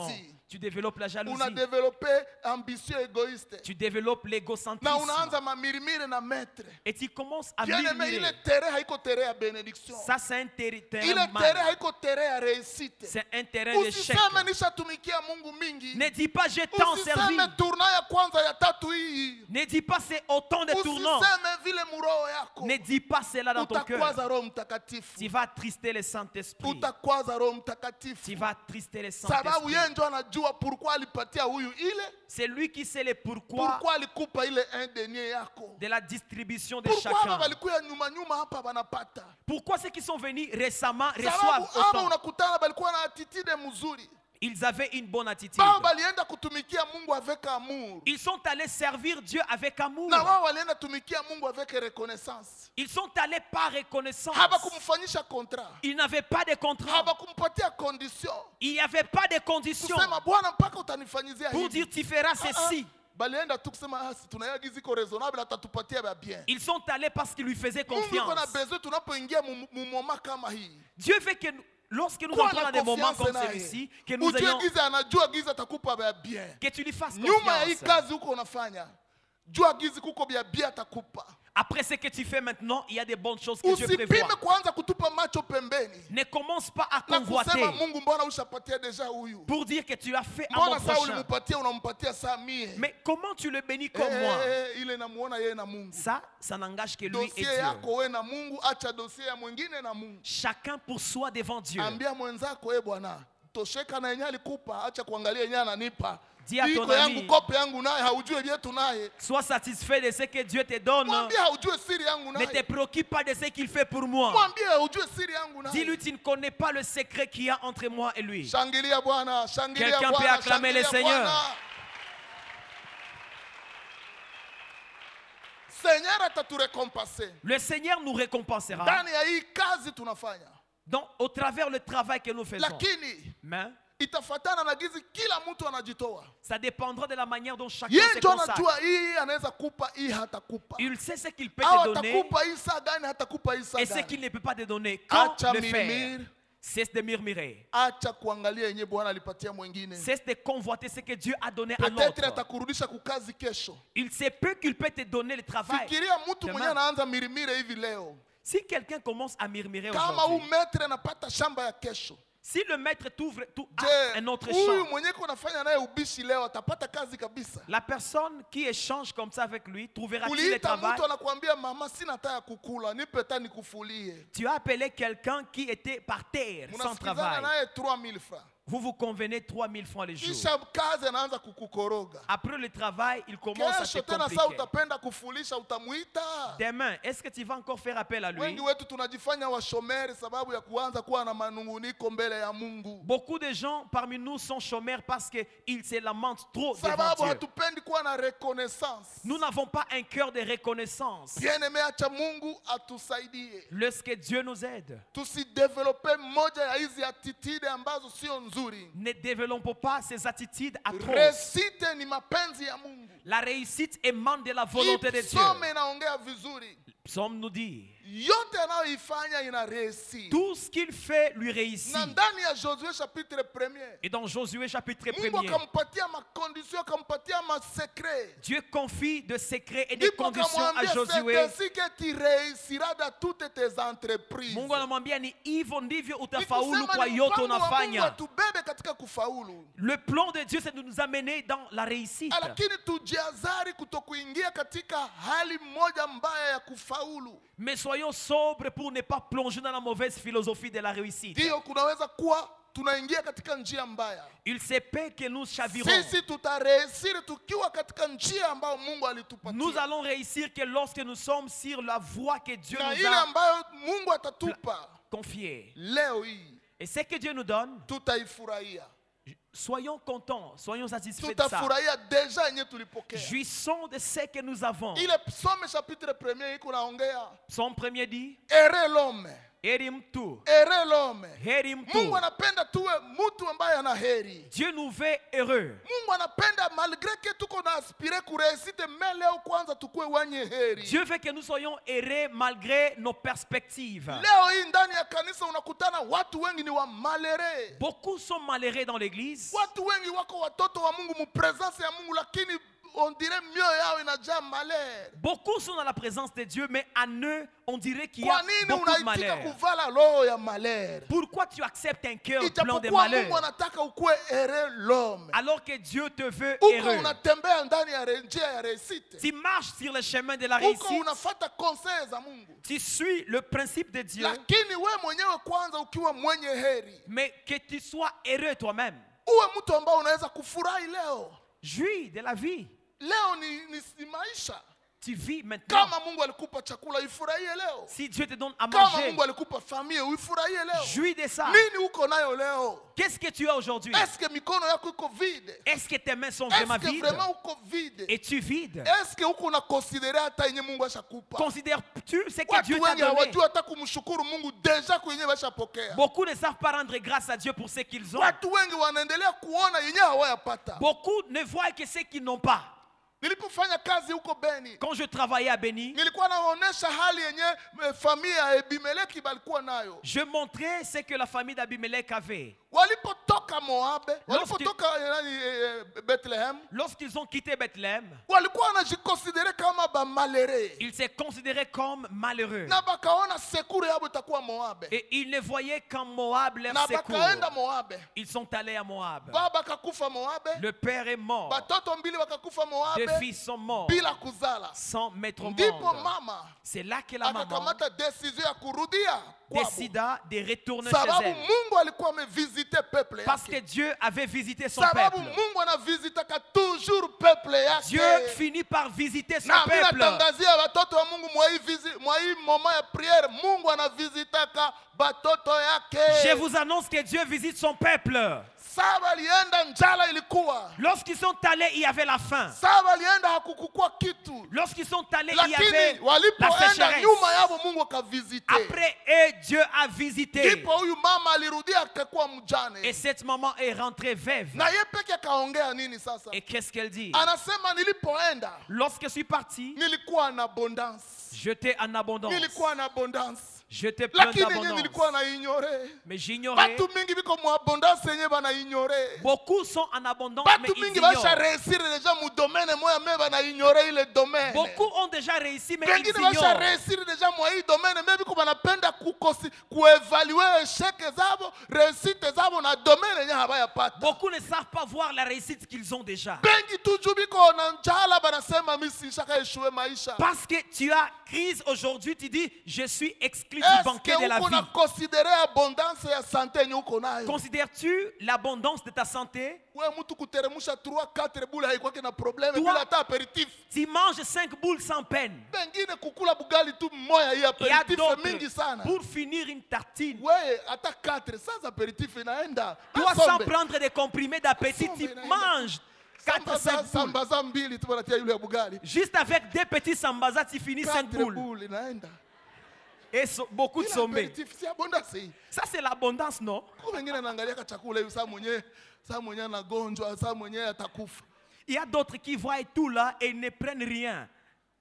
Tu développes la jalousie. unadevelope ambition égoïste, Tu développes na l'égocentrisme. unaanza mamirimire na maître. Et tu commences à Bien-aimé, murmurer. ile terrain haiko terrain ya bénédiction. Ça, c'est un terrain Ile terrain mal. haiko terrain ya réussite. C'est un terrain d'échec. Usiseme nishatumikia Mungu mingi. Ne dis pas j'ai tant servi. Usiseme tournant ya kwanza ya tatu hii. Ne dis pas c'est autant de tournants. Usiseme vile muroho yako. Ne dis pas cela dans ton cœur. Utakwaza Roho Mtakatifu. Tu vas attrister le Saint-Esprit. Utakwaza Roho Mtakatifu. Tu vas attrister le Sababu Saint-Esprit. yeye ndio anajua pourquoi alipatia huyu ile. C'est lui qui sait le pourquoi Pourquoi alikupa ile un denier yako. de la distribution de Pourquoi chacun. hapa balikuya nyuma nyuma hapa banapata. Pourquoi ceux qui sont venus récemment Sababu reçoivent hapa autant? unakutana balikuwa na attitude mzuri. Ils avaient une bonne attitude. Bao balienda kutumikia Mungu avec amour. Ils sont allés servir Dieu avec amour. Na wao walienda tumikia Mungu avec reconnaissance. Ils sont allés par reconnaissance. Haba kumfanyisha contrat. Ils n'avaient pas de contrat. Haba kumpatia condition. Il n'y avait pas de conditions Kusema Bwana mpaka utanifanyizia pour hivi. dire tu feras ceci. Balienda tu kusema tunayaga ziko raisonnable atatupatia ba bien. Ils sont allés parce qu'ils lui faisaient Mungu yuko na confiance. besoin tunapoingia mu moment kama hii. Dieu veut que lorsque nous Kuwa entrons na dans des moments confiance comme naye. celui-ci, que nous Ujue ayons, giza anajua giza atakupa ba bien. que tu lui fasses Nyuma ya hii confiance. kazi huko unafanya. Jua gizi kuko bia bia atakupa. Après ce que tu fais maintenant, il y a des bonnes choses que Dieu Usipime prévoit. kuanza kutupa macho pembeni. Ne commence pas à Na kusema convoiter Mungu mbona ushapatia deja huyu. pour dire que tu as fait à mon Mbona saa prochain. ulimpatia unampatia saa mie. Mais comment tu le bénis comme moi? Ile namuona yeye na Mungu. Ça n'engage que lui et Dossier Dieu. yako wewe na Mungu, acha dossier ya mwingine na Mungu. Chacun pour soi devant Dieu. Ambia mwenzako Bwana, tosheka na yenyewe alikupa, acha kuangalia yenyewe ananipa. Dis à ton Iko yangu ami, kope yangu naye haujue vyetu naye. sois satisfait de ce que Dieu te donne. Mwambie haujue siri yangu Ne te naye. préoccupe pas de ce qu'il fait pour moi. Mwambie haujue siri yangu naye. Dis-lui, tu ne connais pas le secret qu'il y a entre moi et lui. Shangilia Bwana, shangilia Quelqu'un peut Bwana, acclamer le shangilia Seigneur. Bwana. Seigneur ataturekompense. Le Seigneur nous récompensera Ndani ya hii kazi tunafanya. donc, au travers le travail que nous faisons. Lakini Mais itafatana na gizi kila mtu anajitoa. ça dépendra de la manière dont chacun Yeye se ndio consacre. anajua hii anaweza kupa, hii hatakupa. Il sait ce qu'il peut Au te donner atakupa hii saa gani, hatakupa hii saa et ce gani. qu'il ne peut pas te donner. Quand Acha le faire? mirimiri, Cesse de murmurer. acha kuangalia yenye Bwana alipatia mwingine. Cesse de convoiter ce que Dieu a donné à Peut-être l'autre. atakurudisha kukazi kesho. Il sait peu qu'il peut te donner le travail. Fikiria mtu Demain. mwenye anaanza mirimire hivi leo. Si quelqu'un commence à murmurer Kama huu aujourd'hui, metre anapata shamba ya kesho. si le maître t'ouvre Je, un autre huyu champ, mwenye kunafanya naye ubishi leo atapata kazi kabisa. la personne qui échange comme ça avec lui trouvera-t-il le Uliita travail? mtu anakuambia mama, sina hata ya kukula, nipe hata nikufulie. Tu as appelé quelqu'un qui était par terre, sans Unasikizana travail. naye 3000 francs. Vous vous convenez 3000 francs le jour. Kisha kazi anaanza kukukoroga. Après le travail, il commence à Kesho te tena saa compliquer. utapenda kufulisha, utamuita. Demain, est-ce que tu vas encore faire appel à lui? Wengi wetu tunajifanya washomeri sababu ya kuanza kuwa na manunguniko mbele ya Mungu. Beaucoup de gens parmi nous sont chômeurs parce qu'ils se lamentent trop devant Sababu Dieu. hatupendi kuwa na reconnaissance. Nous n'avons pas un cœur de reconnaissance. Bien-aimé, acha Mungu atusaidie. Lorsque Dieu nous aide, Tusidevelope moja ya hizi attitude ambazo sio nzuri. ne développons pas ces attitudes atroces. Resite ni mapenzi ya Mungu. La réussite émane de la volonté de Dieu. Psaume inaongea vizuri. Psaume nous dit, Yote anayoifanya ina réussir. tout ce qu'il fait lui réussit. Na ndani ya Josué chapitre 1er. Et dans Josué chapitre Mungu 1er, akampatia makondition, akampatia masekre. Dieu confie de secrets et de Ndipo conditions à akamwambia Josué. c'est ainsi que tu réussiras dans toutes tes entreprises. Mungu anamwambia ni hivyo ndivyo Ni utafaulu kusema kwa ni yote mpango wa Mungu unafanya. atubebe katika kufaulu. Le plan de Dieu c'est de nous amener dans la réussite. Lakini tujiazari kutokuingia katika hali moja mbaya ya kufaulu. Mais soyons sobres pour ne pas plonger dans la mauvaise philosophie de la réussite. Ndio kunaweza kuwa tunaingia katika njia mbaya. Il se peut que nous chavirons. Sisi tutarehisiri tukiwa katika njia ambayo Mungu alitupatia. Nous allons réussir que lorsque nous sommes sur la voie que Dieu Na nous ile a ambayo Mungu atatupa confiée. leo hii Et ce que Dieu nous donne, tutaifurahia. soyons contents, soyons satisfaits de ça. Tutafurahia deja yenye tulipokea. Jouissons de ce que nous avons. Ile Psaume chapitre 1er iko naongea Psaume 1er dit, ere l'homme heri mtu, Ere l'homme. heri Mungu mtu. anapenda tuwe mtu ambaye ana heri. Dieu nous veut heureux. Mungu anapenda malgré que tuko na aspire kuresite, mais leo kwanza tukue wenye heri. Dieu veut que nous soyons heureux malgré nos perspectives. Leo hii ndani ya kanisa unakutana watu wengi ni wa malere. Beaucoup sont malheureux dans l'église. Watu wengi wako watoto wa Mungu mu presence ya Mungu, lakini on dirait mioyo yao inajaa malere. Beaucoup sont dans la présence de Dieu, mais en eux, on dirait qu'il y a Kwa nini beaucoup de unaitika malheur. kuvala roho ya malere? Pourquoi tu acceptes un cœur plein de Ijapokuwa Mungu malheur anataka ukue ere l'homme. alors que Dieu te veut Uko heureux? unatembea ndani ya njia ya resite. Tu marches sur le chemin de la Uko réussite. unafuata conseil za Mungu. Tu suis le principe de Dieu, Lakini we mwenyewe kwanza ukiwa mwenye heri, mais que tu sois heureux toi-même. uwe mtu ambao unaweza kufurahi leo. Jouis de la vie. Leo ni maisha. Tu vis maintenant. Kama Mungu alikupa chakula, ifurahie leo. Si Dieu te donne à Kama manger, Mungu alikupa familia, uifurahie leo. jouis de ça. Nini uko nayo leo? Qu'est-ce que tu as aujourd'hui? Est-ce que mikono yako iko vide? Est-ce que tes mains sont Est-ce vraiment que vides? vraiment uko vide? Es-tu vide? Est-ce que uko na considérer hata yenye Mungu ashakupa? Considères-tu ce que Dieu Watu t'a wengi donné? hawajui hata kumshukuru Mungu deja kwenye washapokea. Beaucoup ne savent pas rendre grâce à Dieu pour ce qu'ils ont. Watu wengi wanaendelea kuona yenye hawayapata. Beaucoup ne voient que ce qu'ils n'ont pas. Nilipofanya kazi huko Beni, Quand je travaillais à Béni, nilikuwa naonesha hali yenye familia ya Abimeleki balikuwa nayo. je montrais ce que la famille d'Abimelech avait. Walipotoka Moabe, walipotoka Bethlehem, Lorsqu'ils ont quitté Bethléem, walikuwa wanajikonsidere kama ba malere. ils se considéraient comme malheureux. Na bakaona sekuru yabo itakuwa Moabe. Et ils ne voyaient qu'en Moab leur Na secours. bakaenda Moabe. Ils sont allés à Moab. Baba kakufa Moabe. Le père est mort. Batoto mbili wakakufa Deux Moabe fils sont morts bila kuzala. sans mettre au Ndipo monde. mama C'est là que la maman akakamata decision ya kurudia kwabo. décida de retourner Sababu chez elle. Mungu alikuwa amevisite peuple Parce que yake. Dieu avait visité son Sababu peuple. Mungu anavisitaka toujours peuple Dieu yake. finit par visiter son Na mimi peuple. natangazia watoto wa Mungu mwa hii moment ya prière, Mungu anavisitaka batoto yake. Je vous annonce que Dieu visite son peuple. Saba alienda njala ilikuwa. Lorsqu'ils sont allés, il y avait la faim. Saba alienda hakukukua kitu. Lorsqu'ils sont allés, il y Lakini avait la walipoenda sécheresse. nyuma yabo Mungu akavisite. Après eux, Dieu a visité. Ndipo huyu mama alirudia akakuwa Et mjane. cette maman est rentrée veuve. Na yeye peke akaongea nini sasa? Et qu'est-ce qu'elle dit? Anasema nilipoenda Lorsque je suis parti, nilikuwa na abondance. j'étais en abondance. Nilikuwa na abondance. J'étais plein Lakini yenye d'abondance. nilikuwa na ignore. Mais j'ignorais. Batu mingi biko mu abondance yenye bana ignore. Beaucoup sont en abondance, mais Batu ils mingi basha ignorent. réussir déjà mu domaine moya mais bana ignore ile domaine. Beaucoup ont déjà réussi, mais ils Bengine basha ignorent. réussir déjà mu hii domaine mais biko banapenda kuevaluer échec zabo, réussite zabo na domaine yenye habayapata. Beaucoup ne savent pas voir la réussite qu'ils ont déjà. Bengi tuju biko na njala banasema mimi sishaka eshue maisha. Parce que tu as crise aujourd'hui, tu dis, je suis exclu du Est-ce banquet de la que uko na vie. considérer abondance ya santé yenye uko nayo? Considères-tu l'abondance de ta santé? Wewe mtu kuteremusha 3-4 bula haikwake na problème Toi- bila hata apéritif. Tu manges 5 boules sans peine. Bengine kukula bugali tu moya hii Il y a apéritif mingi d'autres, sana. pour finir une tartine, Wewe hata 4 sans apéritif inaenda. toi Asombe. sans prendre des comprimés d'appétit, tu Asombe, manges 4-5 boules. Sambaza mbili tu banatia yule ya bugali. Juste avec deux petits sambazas, tu finis 5 4 boules. boules inaenda. Et beaucoup de Ila sommets. apéritif si abondance hii. Ça, c'est l'abondance, non? Kwa wengine naangalia ka chakula hivi saa mwenyewe anagonjwa, saa mwenyewe atakufa. Il y a d'autres qui voient tout là et ne prennent rien.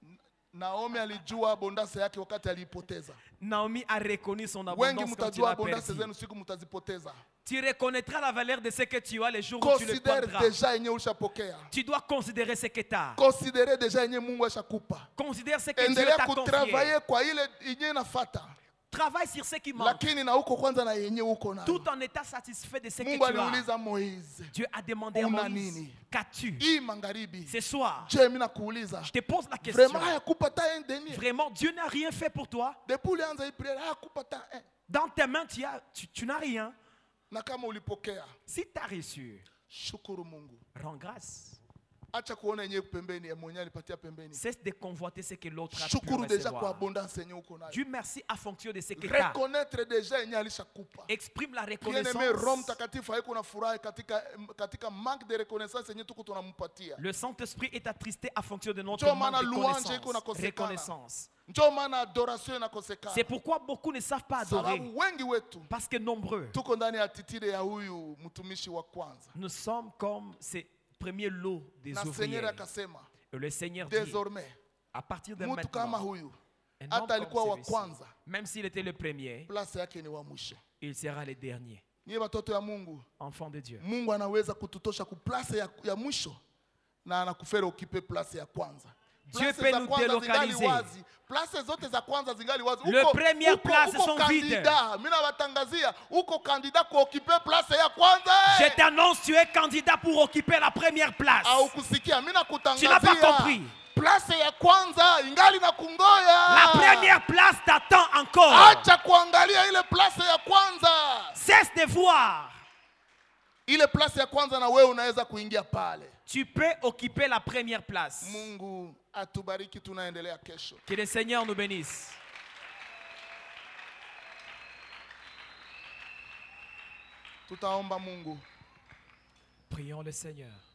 Naomi alijua abondance yake wakati aliipoteza. Naomi a reconnu son Wengi abondance quand il mtajua l'a abondance perdu. zenu siku mtazipoteza. Tu reconnaîtras la valeur de ce que tu as les jours où tu le Considère prendras. déjà yenye ushapokea. Tu dois considérer ce que tu as. Considere déjà yenye Mungu ashakupa. Considère ce que Dieu Endelea t'a confié. kutravailler kwa ile yenye nafata. Travaille sur ce qui manque. Lakini na uko kwanza na yenye uko nayo. Tout en étant satisfait de ce que Mungu tu as. aliuliza Moize, Dieu a demandé à Una Moïse, nini? qu'as-tu? hii magharibi, Ce soir, je mimi nakuuliza, je te pose la question. vraiment hayakupa ta un denier? Vraiment, Dieu n'a rien fait pour toi. Depuis ulianza hii prayer hayakupa ta un. Dans tes mains, tu n'as rien. Na kama ulipokea, Si tu as reçu, shukuru Mungu. rends grâce. Acha kuona yenyewe pembeni, ya mwenyewe alipatia pembeni. Cesse de convoiter ce que l'autre a pu Shukuru déjà kwa recevoir. abondance yenye uko nayo. Dieu merci à fonction de ce que tu as. Reconnaître déjà yenye alishakupa. Exprime la Bien-aimé, Roho reconnaissance. Mtakatifu haiko na furaha katika manque de reconnaissance yenye tuko tunampatia. Le Saint-Esprit est attristé à fonction de notre Ndio manque maana de louange iko na connaissance. kosekana. Reconnaissance. Ndio maana adoration inakosekana. C'est pourquoi beaucoup ne savent pas adorer. Sababu wengi wetu Parce que nombreux, tuko ndani ya titire ya huyu mtumishi wa kwanza. nous sommes comme ces premiers lots des Na Seigneur ouvriers. akasema, Et le Seigneur dit, désormais à partir de mtu kama maintenant, huyu un homme hata alikuwa comme wa celui-ci, kwanza, même s'il était le premier, place yake ni wa mwisho. il sera le dernier. Nyie watoto ya Mungu, Enfant de Dieu. Mungu anaweza kututosha ku place ya mwisho na anakufere ukipe place ya kwanza. Dieu Place peut za nous kwanza zingali délocaliser. wazi. Place zote za kwanza zingali wazi. Le première place sont vides. Mimi nawatangazia uko kandida kuokipe place ya kwanza. Je t'annonce, tu es candidat pour occuper la première place. Au kusikia, mimi nakutangazia. Tu n'as pas compris. Place ya kwanza ingali na kungoya. La première place t'attend encore. Acha kuangalia ile place ya kwanza. Cesse de voir. Ile place ya kwanza na wewe unaweza kuingia pale. Tu peux occuper la première place. Mungu atubariki, tunaendelea kesho. Que le Seigneur nous bénisse. Tutaomba Mungu. Prions le Seigneur.